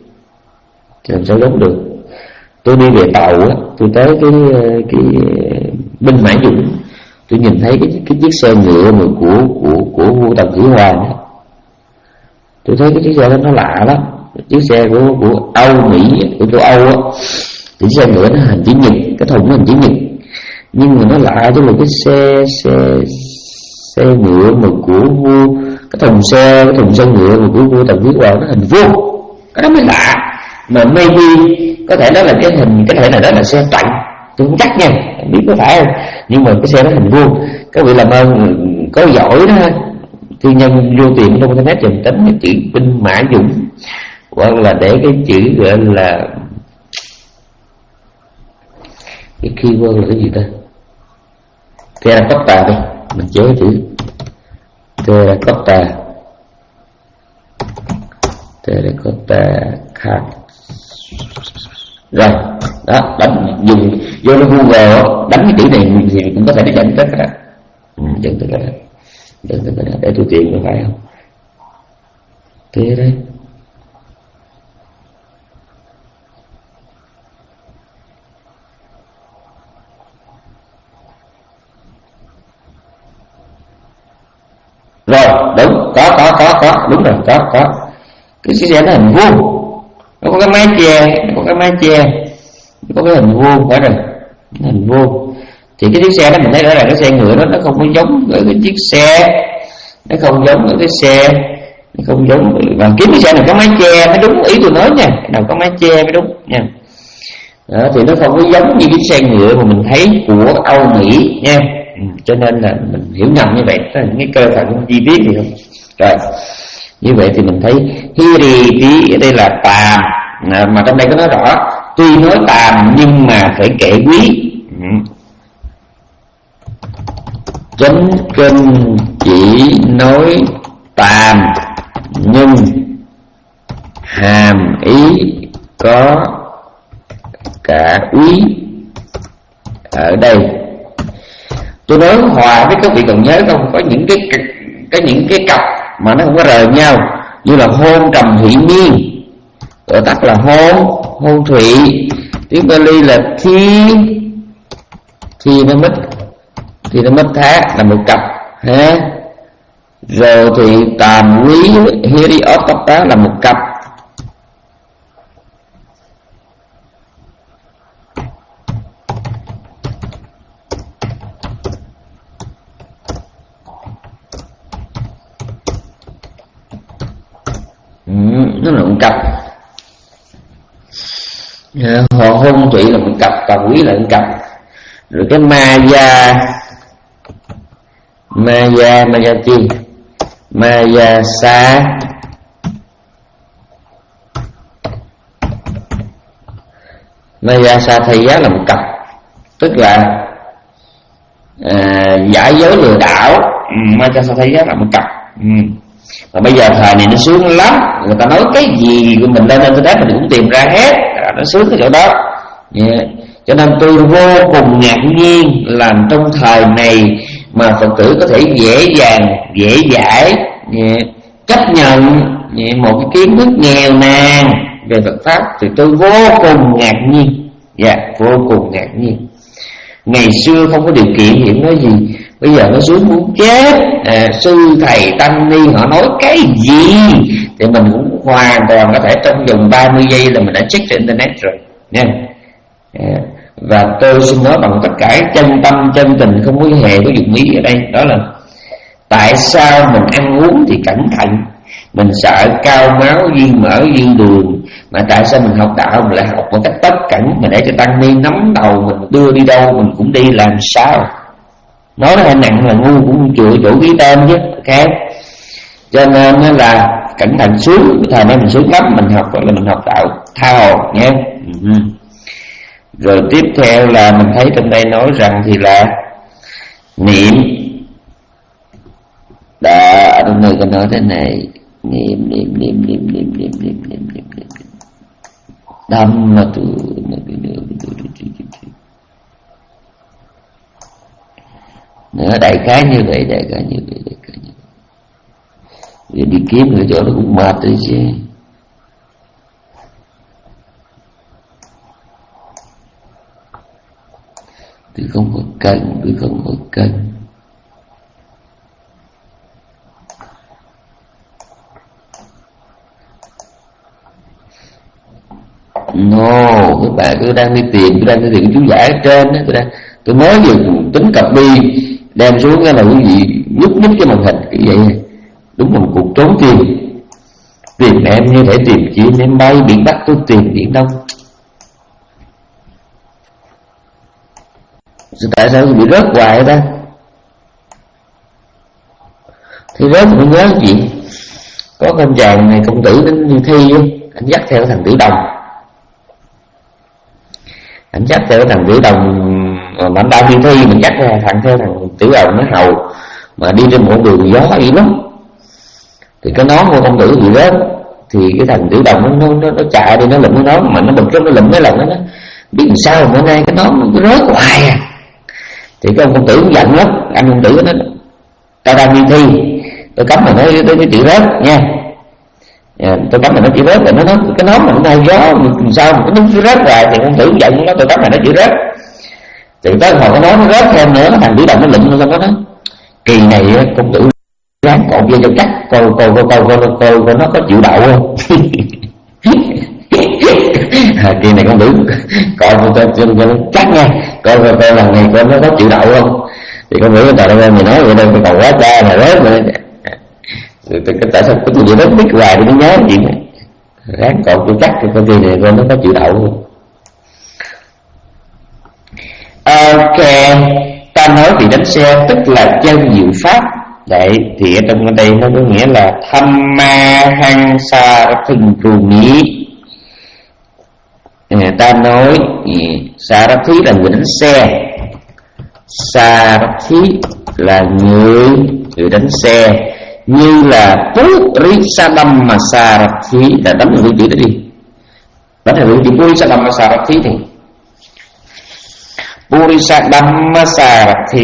thì làm sao giống được. Tôi đi về tàu á, tôi tới cái cái Binh Mã Dũng, tôi nhìn thấy cái cái chiếc xe ngựa mà của của của vua Tần Thủy Hoàng đó. Tôi thấy cái chiếc xe đó nó lạ lắm, chiếc xe của của Âu Mỹ, của châu Âu á, thì xe ngựa nó hình chữ nhật, cái thùng nó hình chữ nhật, nhưng mà nó lạ chứ là cái xe xe xe ngựa mà của vua, cái thùng xe cái thùng xe ngựa mà của vua Tần Thủy Hoàng nó hình vuông, cái đó mới lạ. Mà maybe có thể đó là cái hình, cái thể này đó là xe trận, tôi không chắc nha, không biết có phải không, nhưng mà cái xe nó hình vuông. Các vị làm ơn có giỏi đó, tư nhân vô tiền trong internet dùm tính cái chữ Binh Mã Dũng, hoặc là để cái chữ gọi là cái keyword là cái gì ta, terracotta đi, mình chế chữ terracotta, terracotta card. Rồi đó, đánh dùng vô nó Google đánh cái chữ này thì cũng có thể để dẫn tới cái đó. Ừ, dẫn tới cái đó, dẫn tới cái đó để tôi tiền có phải không? Thế đấy. Rồi đúng, có có có có đúng rồi, có có cái chiếc xe nó hình vuông, nó có cái mái che, nó có cái mái che, nó có cái hình vuông, phải rồi, hình vuông. Thì cái chiếc xe đó mình thấy rõ ràng cái xe ngựa đó nó không có giống với cái chiếc xe, nó không giống với cái xe, nó không giống. Và kiếm cái xe này có mái che mới đúng, ý tôi nói nha, nào có mái che mới đúng nha. Đó, thì nó không có giống như cái xe ngựa mà mình thấy của Âu Mỹ nha. Ừ, cho nên là mình hiểu nhầm như vậy, đó là những cái cơ phận chi tiết thì không. Rồi như vậy thì mình thấy hiri tí ở đây là tàm, à, mà trong đây có nói rõ tuy nói tàm nhưng mà phải kể quý. Ừ. Chánh kinh chỉ nói tàm nhưng hàm ý có cả quý. Ở đây tôi nói hòa với các vị còn nhớ không, có những cái có những cái cặp mà nó không có rời nhau, như là hôn trầm thủy miên, gọi tắt là hôn hôn thủy, tiếng Bali là thi thi nó mất thì nó mất thác là một cặp ha. Rồi thì tàm quý hiriotapa là một cặp. Ừ, nó là một cặp. Họ hôn thủy là một cặp, tàm quý là một cặp. Rồi cái ma gia ma gia ma gia chi ma gia sa ma gia sa thầy giá là một cặp, tức là à, giả dối lừa đảo. Ừ, ma gia sa thầy giá là một cặp. Ừ. Mà bây giờ thời này nó sướng lắm, người ta nói cái gì của mình lên internet mình cũng tìm ra hết, nó sướng cái chỗ đó. Yeah. Cho nên tôi vô cùng ngạc nhiên là trong thời này mà Phật tử có thể dễ dàng, dễ dãi yeah, chấp nhận yeah, một cái kiến thức nghèo nàn về Phật Pháp, thì tôi vô cùng ngạc nhiên. Dạ, yeah, vô cùng ngạc nhiên. Ngày xưa không có điều kiện thì nói gì, bây giờ nó xuống muốn chết. À, sư thầy tăng ni họ nói cái gì thì mình cũng hoàn toàn có thể trong vòng ba mươi giây là mình đã check trên internet rồi nha. Yeah. Và tôi xin nói bằng tất cả chân tâm chân tình, không có hề có dụng ý ở đây. Đó là tại sao mình ăn uống thì cẩn thận, mình sợ cao máu, viêm mỡ, viêm đường, mà tại sao mình học đạo mình lại học một cách tất cẩn, mình để cho tăng ni nắm đầu mình đưa đi đâu mình cũng đi, làm sao nói nó hơi nặng là ngu cũng chịu chỗ ký tên chứ. Ok, cho nên là cẩn thận xuống. Thời nay mình xuống lắm, mình học gọi là mình học đạo tha hồ nhé. Uh-huh. Rồi tiếp theo là mình thấy trong đây nói rằng thì là niệm đã ở nơi có nói thế này, niệm niệm niệm niệm niệm niệm niệm niệm niệm niệm đâm mà tu nữa, đại khái như vậy, đại khái như vậy, đại khái như vậy. Rồi đi kiếm người chỗ nó cũng mệt đấy chứ. Tôi không có cần, tôi không có cần. No, các bạn tôi đang đi tìm, tôi đang đi tìm chú giải ở trên đó, tôi đang tôi mới vừa tính copy đem xuống cái là quý vị nhúc nhích cái màn hình cái vậy. Đúng là một cuộc trốn tìm. Tìm em như thể tìm chim em bay biển Bắc, tôi tìm biển Đông. Tại sao bị rớt hoài ta? Thì rớt tôi nhớ gì? Có con chàng này công tử đến đi thi, anh dắt theo thằng Tiểu Đồng. Anh dắt theo thằng Tiểu Đồng mà anh đang đi thi, mình dắt theo thằng theo thằng Tiểu Đồng nó hầu mà đi trên một đường gió vậy lắm. Thì cái nón của công tử bị rớt, thì cái thằng Tiểu Đồng nó nó, nó, nó chạy đi, nó lụm cái nón, mà nó bực lắm, nó lụm mấy lần đó, nó biết làm sao mà bữa nay cái nón nó rớt hoài à. Thì cái ông công tử cũng giận lắm, anh công tử nó tao đang đi thi, tôi cấm mà nói tới cái chữ rớt nha. À, tôi cấm mà nó chữ rớt, rồi nó nói cái nón mà hôm nay gió làm sao mà nó rớt hoài, thì công tử giận nó, tôi cấm mà nó chữ rớt. Thì tới hồi cái nón nó rớt thêm nữa, thằng Tiểu Đồng nó lụm nó xong đó nói kỳ này công tử ráng cột dây cho chắc, coi coi coi coi coi coi nó có chịu đậu không. À, kỳ này con thử coi cho cho cho nó chắc nha, coi coi coi lần này coi nó có chịu đậu không. Thì con thử trời ơi mày nói vậy đâu còn quá cha mà rớt rồi. Cái tại sao cái gì đó biết hoài thì nó nhớ chuyện này. Ráng cột cho chắc cái kỳ này coi nó có chịu đậu không. Ok, ta nói vì đánh xe tức là chơi nhiều pháp. Đấy, thì ở trong đây nó có nghĩa là Thamma hăng sa thình rumi. Ta nói Sarathi là người đánh xe, Sarathi là người người đánh xe, như là Purisadam mà Sarathi là đánh được chữ đó đi, đánh được chữ Purisadam mà Sarathi thì Purisadam mà Sarathi.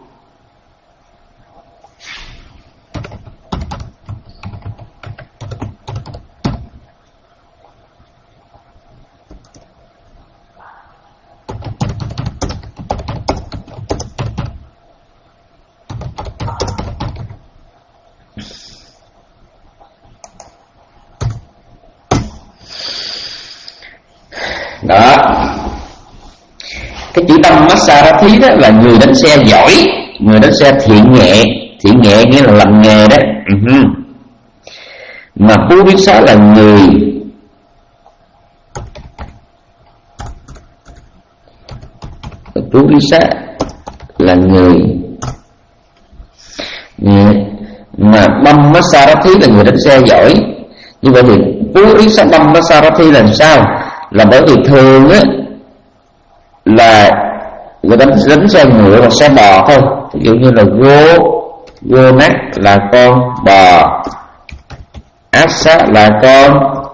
Đó, cái chữ Dhammasarathi đó là người đánh xe giỏi, người đánh xe thiện nghệ. Thiện nghệ nghĩa là làm nghề đó. uh-huh. Mà Purisa là người Purisa là người mà Dhammasarathi là người đánh xe giỏi. Như vậy thì Purisa Dhammasarathi là sao? Là bởi vì thường á là người đánh, đánh xe ngựa và xe bò thôi. Ví dụ như là Go Gonak là con bò, Asa là con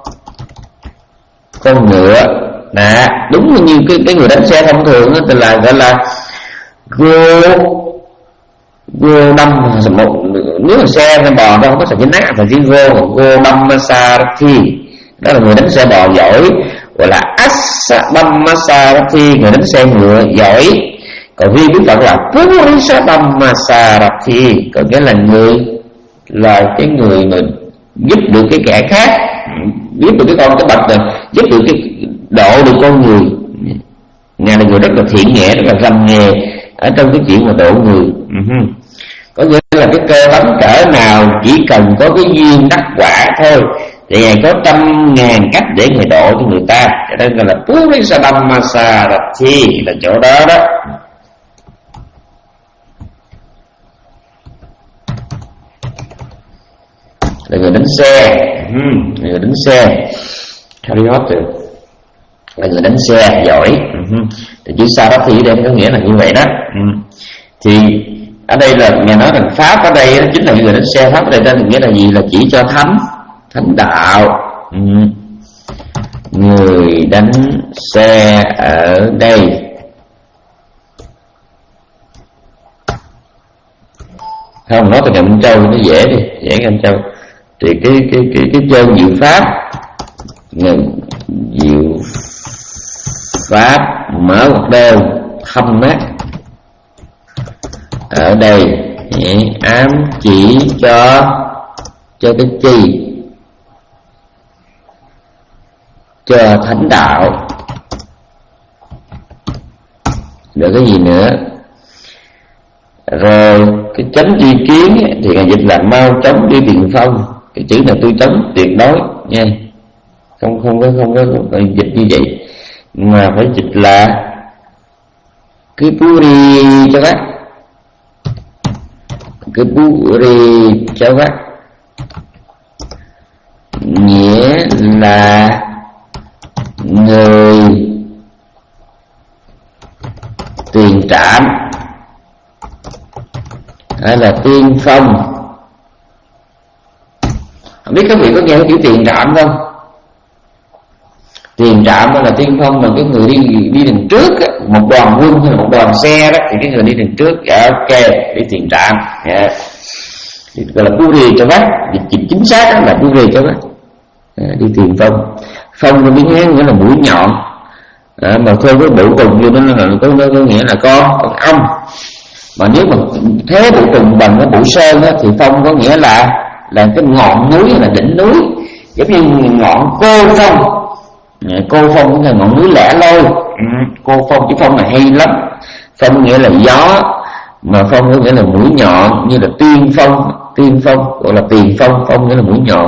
con ngựa. Nè, đúng như cái, cái người đánh xe thông thường á, thì là gọi là Go Go đâm một, nếu mà xe hay bò đâu không có sợi dây nát phải chỉ Go Go đâm Sarathi, đó là người đánh xe bò giỏi, gọi là Asadhammasarathi, người đánh xe ngựa giỏi. Còn riêng Đức Phật là Purisadhammasarathi, có nghĩa là người là cái người mà giúp được cái kẻ khác, giúp được cái con cái bậc này, giúp được cái độ được con người. Ngài là người rất là thiện nghệ, rất là rành nghề ở trong cái chuyện mà độ người. uh-huh. Có nghĩa là cái cơ tánh cỡ nào chỉ cần có cái duyên đắc quả thôi thì Ngài có trăm ngàn cách để Ngài độ cho người ta. Cho nên gọi là Purisadhammasarathi là chỗ đó đó. Là người đánh xe. uhm, Người đánh xe Chariot là người đánh xe giỏi. uhm. Thì chữ Sarathi ở đây có nghĩa là như vậy đó. uhm. Thì ở đây là Ngài nói rằng Pháp ở đây đó chính là người đánh xe. Pháp ở đây đó nghĩa là gì? Là chỉ cho thánh thánh đạo. ừ. Người đánh xe ở đây không nói từ ngày Minh Châu nó dễ đi, dễ ngày Minh Châu. Thì cái cái cái cái chân diệu pháp, diệu pháp mở một đơn thâm mát ở đây ám chỉ cho cho cái chi? Cho thánh đạo. Được cái gì nữa? Rồi cái chánh tri kiến thì Ngài dịch là mau chóng đi tiền phong. Cái chữ này tôi chống tuyệt đối nha, không không có không có, không có dịch như vậy, mà phải dịch là cái puri cho bác, cái puri cho bác, nghĩa là người tiền trạm hay là tiên phong. Không biết các vị có nghe cái chữ tiền trạm không? Tiền trạm là tiên phong, là cái người đi đi đằng trước á, một đoàn quân hay là một đoàn xe đó, thì cái người đi đằng trước. Dạ, ok, đi tiền trạm. Dạ. Gọi là Puri cho bác, dịch chính xác đó là Puri cho bác. À, đi tiền phong. Phong trong tiếng Hán nghĩa là mũi nhọn. À, mà thôi với bộ trùng vô nó là có, nó có nghĩa là con con ong. Mà nếu mà thế bộ trùng bằng cái bộ sơn á, thì phong có nghĩa là là cái ngọn núi hay là đỉnh núi, giống như ngọn cô phong. Cô Phong cũng là ngọn núi lẻ loi. ừ, Cô Phong, cái phong này hay lắm. Phong nghĩa là gió, mà phong có nghĩa là mũi nhọn, như là tiên phong. Tiên phong gọi là tiền phong, phong nghĩa là mũi nhọn.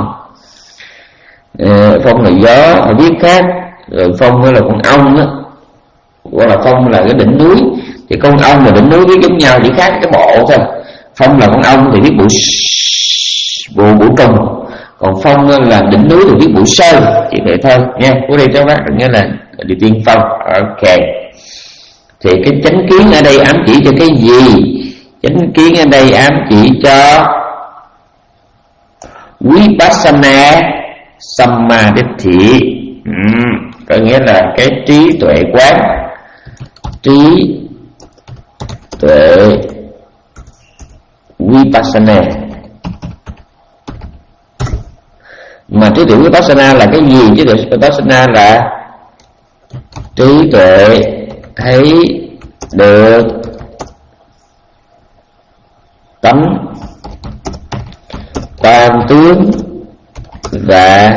ờ, Phong là gió, ở viết khác. Rồi phong nghĩa là con ong đó, gọi là phong là cái đỉnh núi. Thì con ong và đỉnh núi viết giống nhau, chỉ khác cái bộ thôi. Phong là con ong thì viết bụi bộ bụi trùng, còn phong là đỉnh núi thì viết bụi sơn, chỉ vậy thôi nha. Của đây cho bác nghĩa là điều tiên phong. Ok. Thì cái chánh kiến ở đây ám chỉ cho cái gì? Chánh kiến ở đây ám chỉ cho Vipassana Samadhi. ừ, có nghĩa là cái trí tuệ quán. Trí tuệ Vipassana. Mà trí tuệ Vipassana là cái gì? Trí tuệ Vipassana là trí tuệ thấy được tánh tam tướng và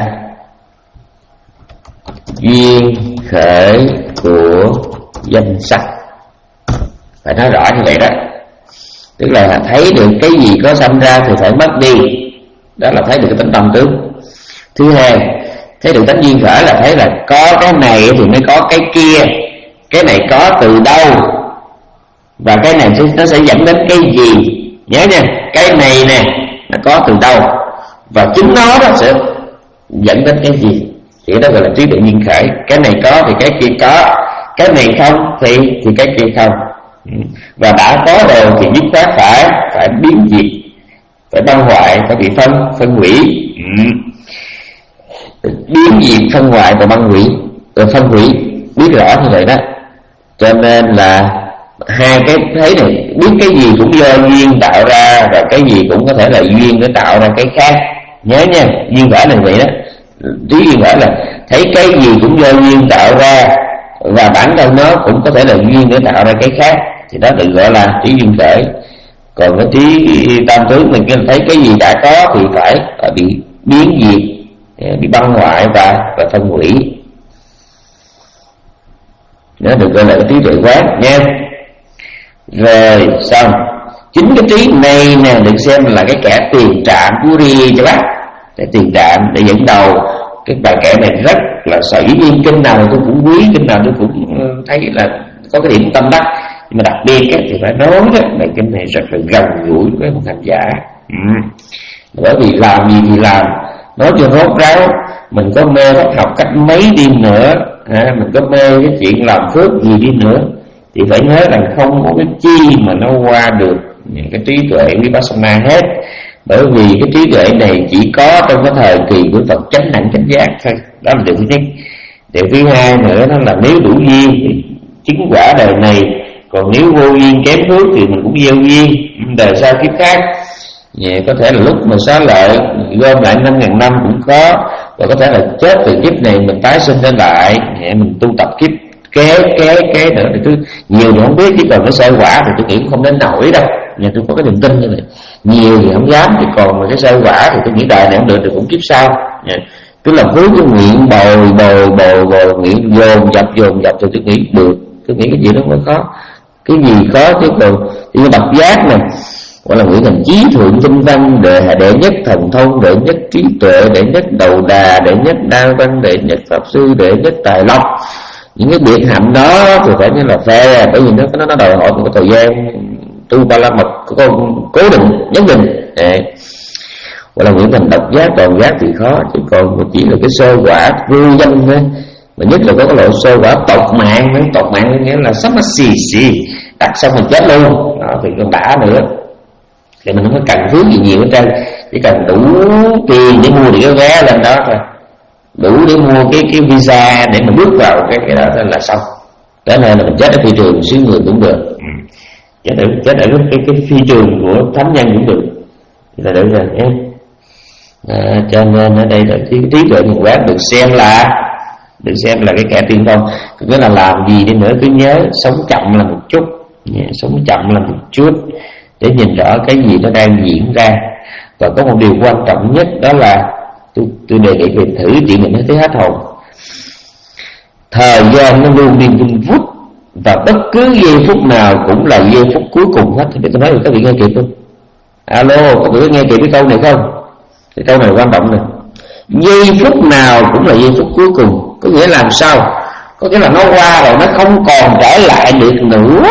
duyên khởi của danh sắc. Phải nói rõ như vậy đó. Tức là thấy được cái gì có sanh ra thì phải mất đi, đó là thấy được cái tánh tam tướng. Thứ hai, thấy được tánh duyên khởi là thấy là có cái này thì mới có cái kia, cái này có từ đâu và cái này nó sẽ dẫn đến cái gì. Nhớ nha, cái này nè nó có từ đâu và chính nó đó sẽ dẫn đến cái gì, thì đó gọi là trí tuệ duyên khởi. Cái này có thì cái kia có, cái này không thì thì cái kia không. Và đã có rồi thì dứt khoát phải phải biến diệt, phải băng hoại, phải bị phân phân hủy. ừ. Biến diệt, phân hoại và băng hủy, rồi phân hủy, biết rõ như vậy đó. Cho nên là hai cái thấy này, biết cái gì cũng do duyên tạo ra, và cái gì cũng có thể là duyên để tạo ra cái khác. Nhớ nha, duyên khởi là vậy đó. Trí duyên khởi là thấy cái gì cũng do duyên tạo ra, và bản thân nó cũng có thể là duyên để tạo ra cái khác, thì đó được gọi là trí duyên khởi. Còn cái trí tam tướng mình thấy cái gì đã có thì phải bị biến diệt, bị băng hoại và và phân hủy. Nó được gọi là trí tuệ quán nha. Rồi xong, chính cái trí này nè được xem là cái kẻ tiền trạm của ri cho bác. Cái tiền trạm để dẫn đầu. Cái bài kệ này rất là sợ, dĩ nhiên kinh nào tôi cũng quý, kinh nào tôi cũng thấy là có cái điểm tâm đắc, nhưng mà đặc biệt ấy, thì phải nói đó, bài kinh này rất là gần gũi với một hành giả. ừ. Bởi vì làm gì thì làm, nói cho rốt ráo, mình có mê Phật học cách mấy đi nữa, à, mình có mê cái chuyện làm phước gì đi nữa, thì phải nhớ rằng không có cái chi mà nó qua được những cái trí tuệ Vipassana hết. Bởi vì cái trí tuệ này chỉ có trong cái thời kỳ của Phật chánh đẳng chánh giác thôi. Đó là điều thứ nhất. Điều thứ hai nữa đó là nếu đủ duyên thì chứng quả đời này, còn nếu vô duyên kém phước thì mình cũng gieo duyên đời sau kiếp khác. Yeah, có thể là lúc mà xá lợi gom lại năm ngàn năm cũng có, và có thể là chết từ kiếp này mình tái sinh lên lại, yeah, mình tu tập kiếp kế kế kế nữa thì tôi nhiều thì không biết, chứ còn cái sơ quả thì tôi nghĩ không đến nổi đâu. Nhà tôi có cái niềm tin như vậy. Nhiều thì không dám, thì còn mà cái sơ quả thì tôi nghĩ đời này không được thì cũng kiếp sau. Yeah. Cứ làm phước cái nguyện bồi bồi bồi bồi nguyện dồn dập dồn dập thì tôi nghĩ được. Tôi nghĩ cái gì đó mới khó, cái gì khó chứ còn như bậc giác này gọi là nguyện thành chí thượng tinh văn, đệ đệ nhất thần thông, đệ nhất trí tuệ, đệ nhất đầu đà, đệ nhất đa văn, đệ nhất pháp sư, đệ nhất tài lộc. Những cái biệt hạnh đó thì phải như là phê, bởi vì nó nó nó đòi hỏi một cái thời gian tu ba la mật có cố định nhất định. Đấy. Gọi là nguyện thành độc giác toàn giác thì khó, chỉ còn chỉ là cái sơ quả vô danh thôi. Mà nhất là có cái loại sơ quả tộc mạng, tộc mạng nghĩa là sắp nó xì xì đặt xong mình chết luôn đó, thì còn đã nữa. Thì mình không có cần phước gì nhiều hết trơn, chỉ cần đủ tiền để mua được cái vé lên đó thôi, đủ để mua cái cái visa để mà bước vào cái cái đó là xong. Thế nên là mình chết ở phi trường xứ người cũng được, ừ. chết ở chết ở cái cái phi trường của thánh nhân cũng được, là được rồi nhé. À, cho nên ở đây là trí trí tuệ thiền quán được xem là được xem là cái kẻ tiên phong. Cứ là làm gì đi nữa cứ nhớ sống chậm là một chút, yeah, sống chậm là một chút để nhìn rõ cái gì nó đang diễn ra. Và có một điều quan trọng nhất đó là tôi, tôi đề nghị về thử chuyện mình thấy hết hồn. Thời gian nó luôn đi vun vút, và bất cứ giây phút nào cũng là giây phút cuối cùng hết. Thì tôi nói được các vị nghe kịp không? Alo, các vị có nghe kịp cái câu này không? Cái câu này quan trọng này. Giây phút nào cũng là giây phút cuối cùng. Có nghĩa làm sao? Có nghĩa là nó qua rồi, nó không còn trở lại được nữa.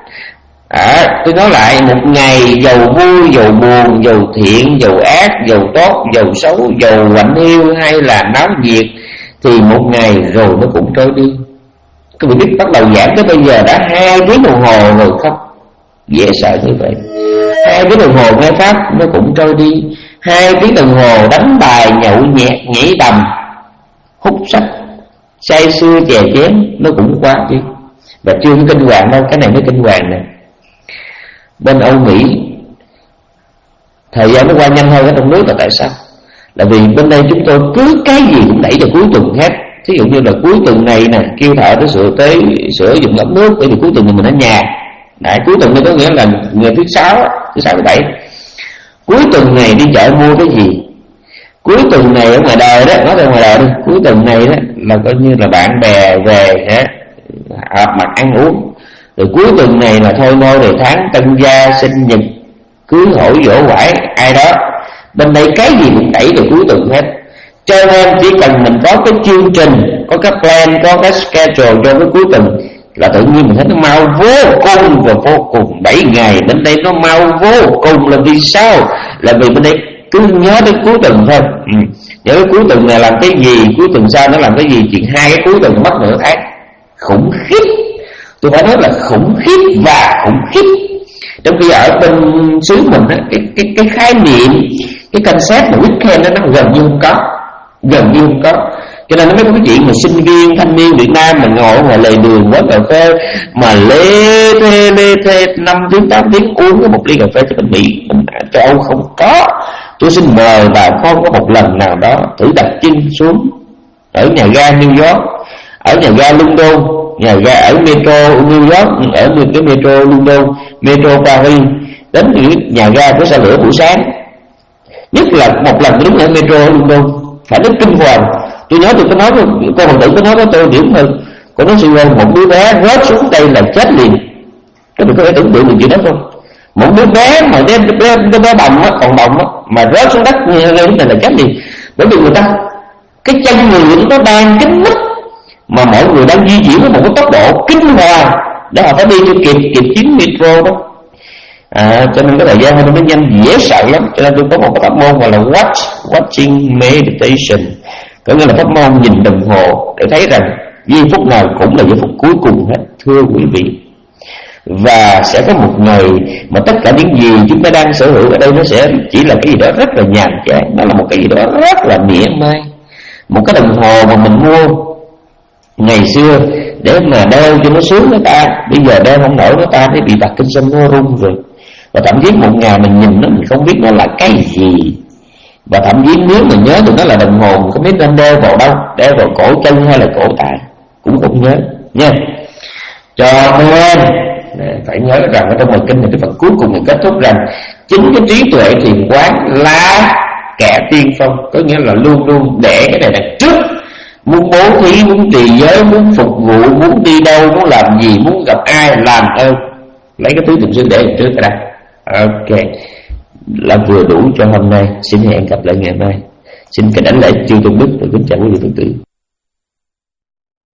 À, tôi nói lại, một ngày giàu vui, giàu buồn, giàu thiện, giàu ác, giàu tốt, giàu xấu, giàu quạnh hiu hay là náo nhiệt, thì một ngày rồi nó cũng trôi đi. Các vị biết bắt đầu giảng tới bây giờ đã hai tiếng đồng hồ rồi không? Dễ sợ như vậy. Hai tiếng đồng hồ nghe pháp nó cũng trôi đi. Hai tiếng đồng hồ đánh bài, nhậu nhẹt, nhảy đầm, hút sách, say sưa chè chén nó cũng qua đi. Và chưa có kinh hoàng đâu, cái này mới kinh hoàng nè. Bên Âu Mỹ thời gian nó qua nhanh hơn ở trong nước là tại sao? Là vì bên đây chúng tôi cứ cái gì cũng đẩy cho cuối tuần hết. Ví dụ như là cuối tuần này nè, kêu thợ tới sửa tới sửa dùng ấm nước, bởi vì cuối tuần này mình ở nhà. Đấy, cuối tuần này có nghĩa là ngày thứ sáu, thứ sáu thứ bảy. Cuối tuần này đi chợ mua cái gì? Cuối tuần này ở ngoài đời đó, nói ra ngoài đời đi, cuối tuần này đó là coi như là bạn bè về hả, họp mặt ăn uống. Rồi cuối tuần này là thôi nôi đời tháng, tân gia, sinh nhật, cưới hỏi dỗ quải ai đó. Bên đây cái gì cũng đẩy vào cuối tuần hết. Cho nên chỉ cần mình có cái chương trình, có cái plan, có cái schedule cho cái cuối tuần là tự nhiên mình thấy nó mau vô cùng và vô cùng. Bảy ngày bên đây nó mau vô cùng là vì sao? Là vì bên đây cứ nhớ đến cuối tuần thôi. ừ. Nhớ cái cuối tuần này làm cái gì, cuối tuần sau nó làm cái gì. Chuyện hai cái cuối tuần mất nửa tháng. Khủng khiếp. Tôi phải nói là khủng khiếp và khủng khiếp. Trong khi ở bên xứ mình đó, cái, cái, cái khái niệm, cái concept mà weekend đó, nó gần như không có. Gần như không có. Cho nên nó mới có cái chuyện mà sinh viên, thanh niên Việt Nam mà ngồi ngoài lề đường quán cà phê mà lê thê lê thê năm tiếng tám tiếng uống cái một ly cà phê cho mình Mỹ, mình châu Âu không có. Tôi xin mời bà con có một lần nào đó thử đặt chân xuống ở nhà ga New York, ở nhà ga London, nhà ga ở metro New York, ở cái metro London, metro Paris, đến nhà ga của xe lửa buổi sáng. Nhất là một lần tôi đứng ở metro London phải đến kinh hoàng. Tôi nhớ tôi có nói, cô hoàng tử có nói với tôi điểm hơn. Cô nói siêu một đứa bé rớt xuống đây là chết liền. Các bạn có thể tưởng tượng được chuyện đó không? Một đứa bé mà đứa bé, đứa bé bồng á, còn bồng á, mà rớt xuống đất như thế này là chết liền. Bởi vì người ta, cái chân người nó đang kính mít, mà mọi người đang di chuyển với một cái tốc độ kinh hoàng để họ phải đi cho kịp kịp chuyến metro đó. À, cho nên cái thời gian nó nhanh dễ sợ lắm. Cho nên tôi có một cái pháp môn gọi là watch, watching meditation, có nghĩa là pháp môn nhìn đồng hồ để thấy rằng giây phút nào cũng là giây phút cuối cùng hết, thưa quý vị. Và sẽ có một ngày mà tất cả những gì chúng ta đang sở hữu ở đây nó sẽ chỉ là cái gì đó rất là nhàm chán, nó là một cái gì đó rất là mỉa mai. Một cái đồng hồ mà mình mua ngày xưa để mà đeo cho nó sướng người ta, bây giờ đeo không nổi, người ta thì bị tật kinh sinh, nó rung rồi. Và thậm chí một ngày mình nhìn nó, mình không biết nó là cái gì. Và thậm chí nếu mình nhớ được nó là đồng hồ, mình không biết nên đeo vào đâu, đeo vào cổ chân hay là cổ tay, cũng không nhớ nha. Cho nên phải nhớ rằng ở trong bài kinh này, cái phần cuối cùng mình kết thúc rằng chính cái trí tuệ thiền quán là kẻ tiên phong, có nghĩa là luôn luôn để cái này là trước. Muốn bố thí, muốn trì giới, muốn phục vụ, muốn đi đâu, muốn làm gì, muốn gặp ai, làm ơn lấy cái thứ tự xưng để trước ở đây. Ok, là vừa đủ cho hôm nay. Xin hẹn gặp lại ngày mai. Xin kính đảnh lễ chư tôn đức và kính chào quý vị Phật tử.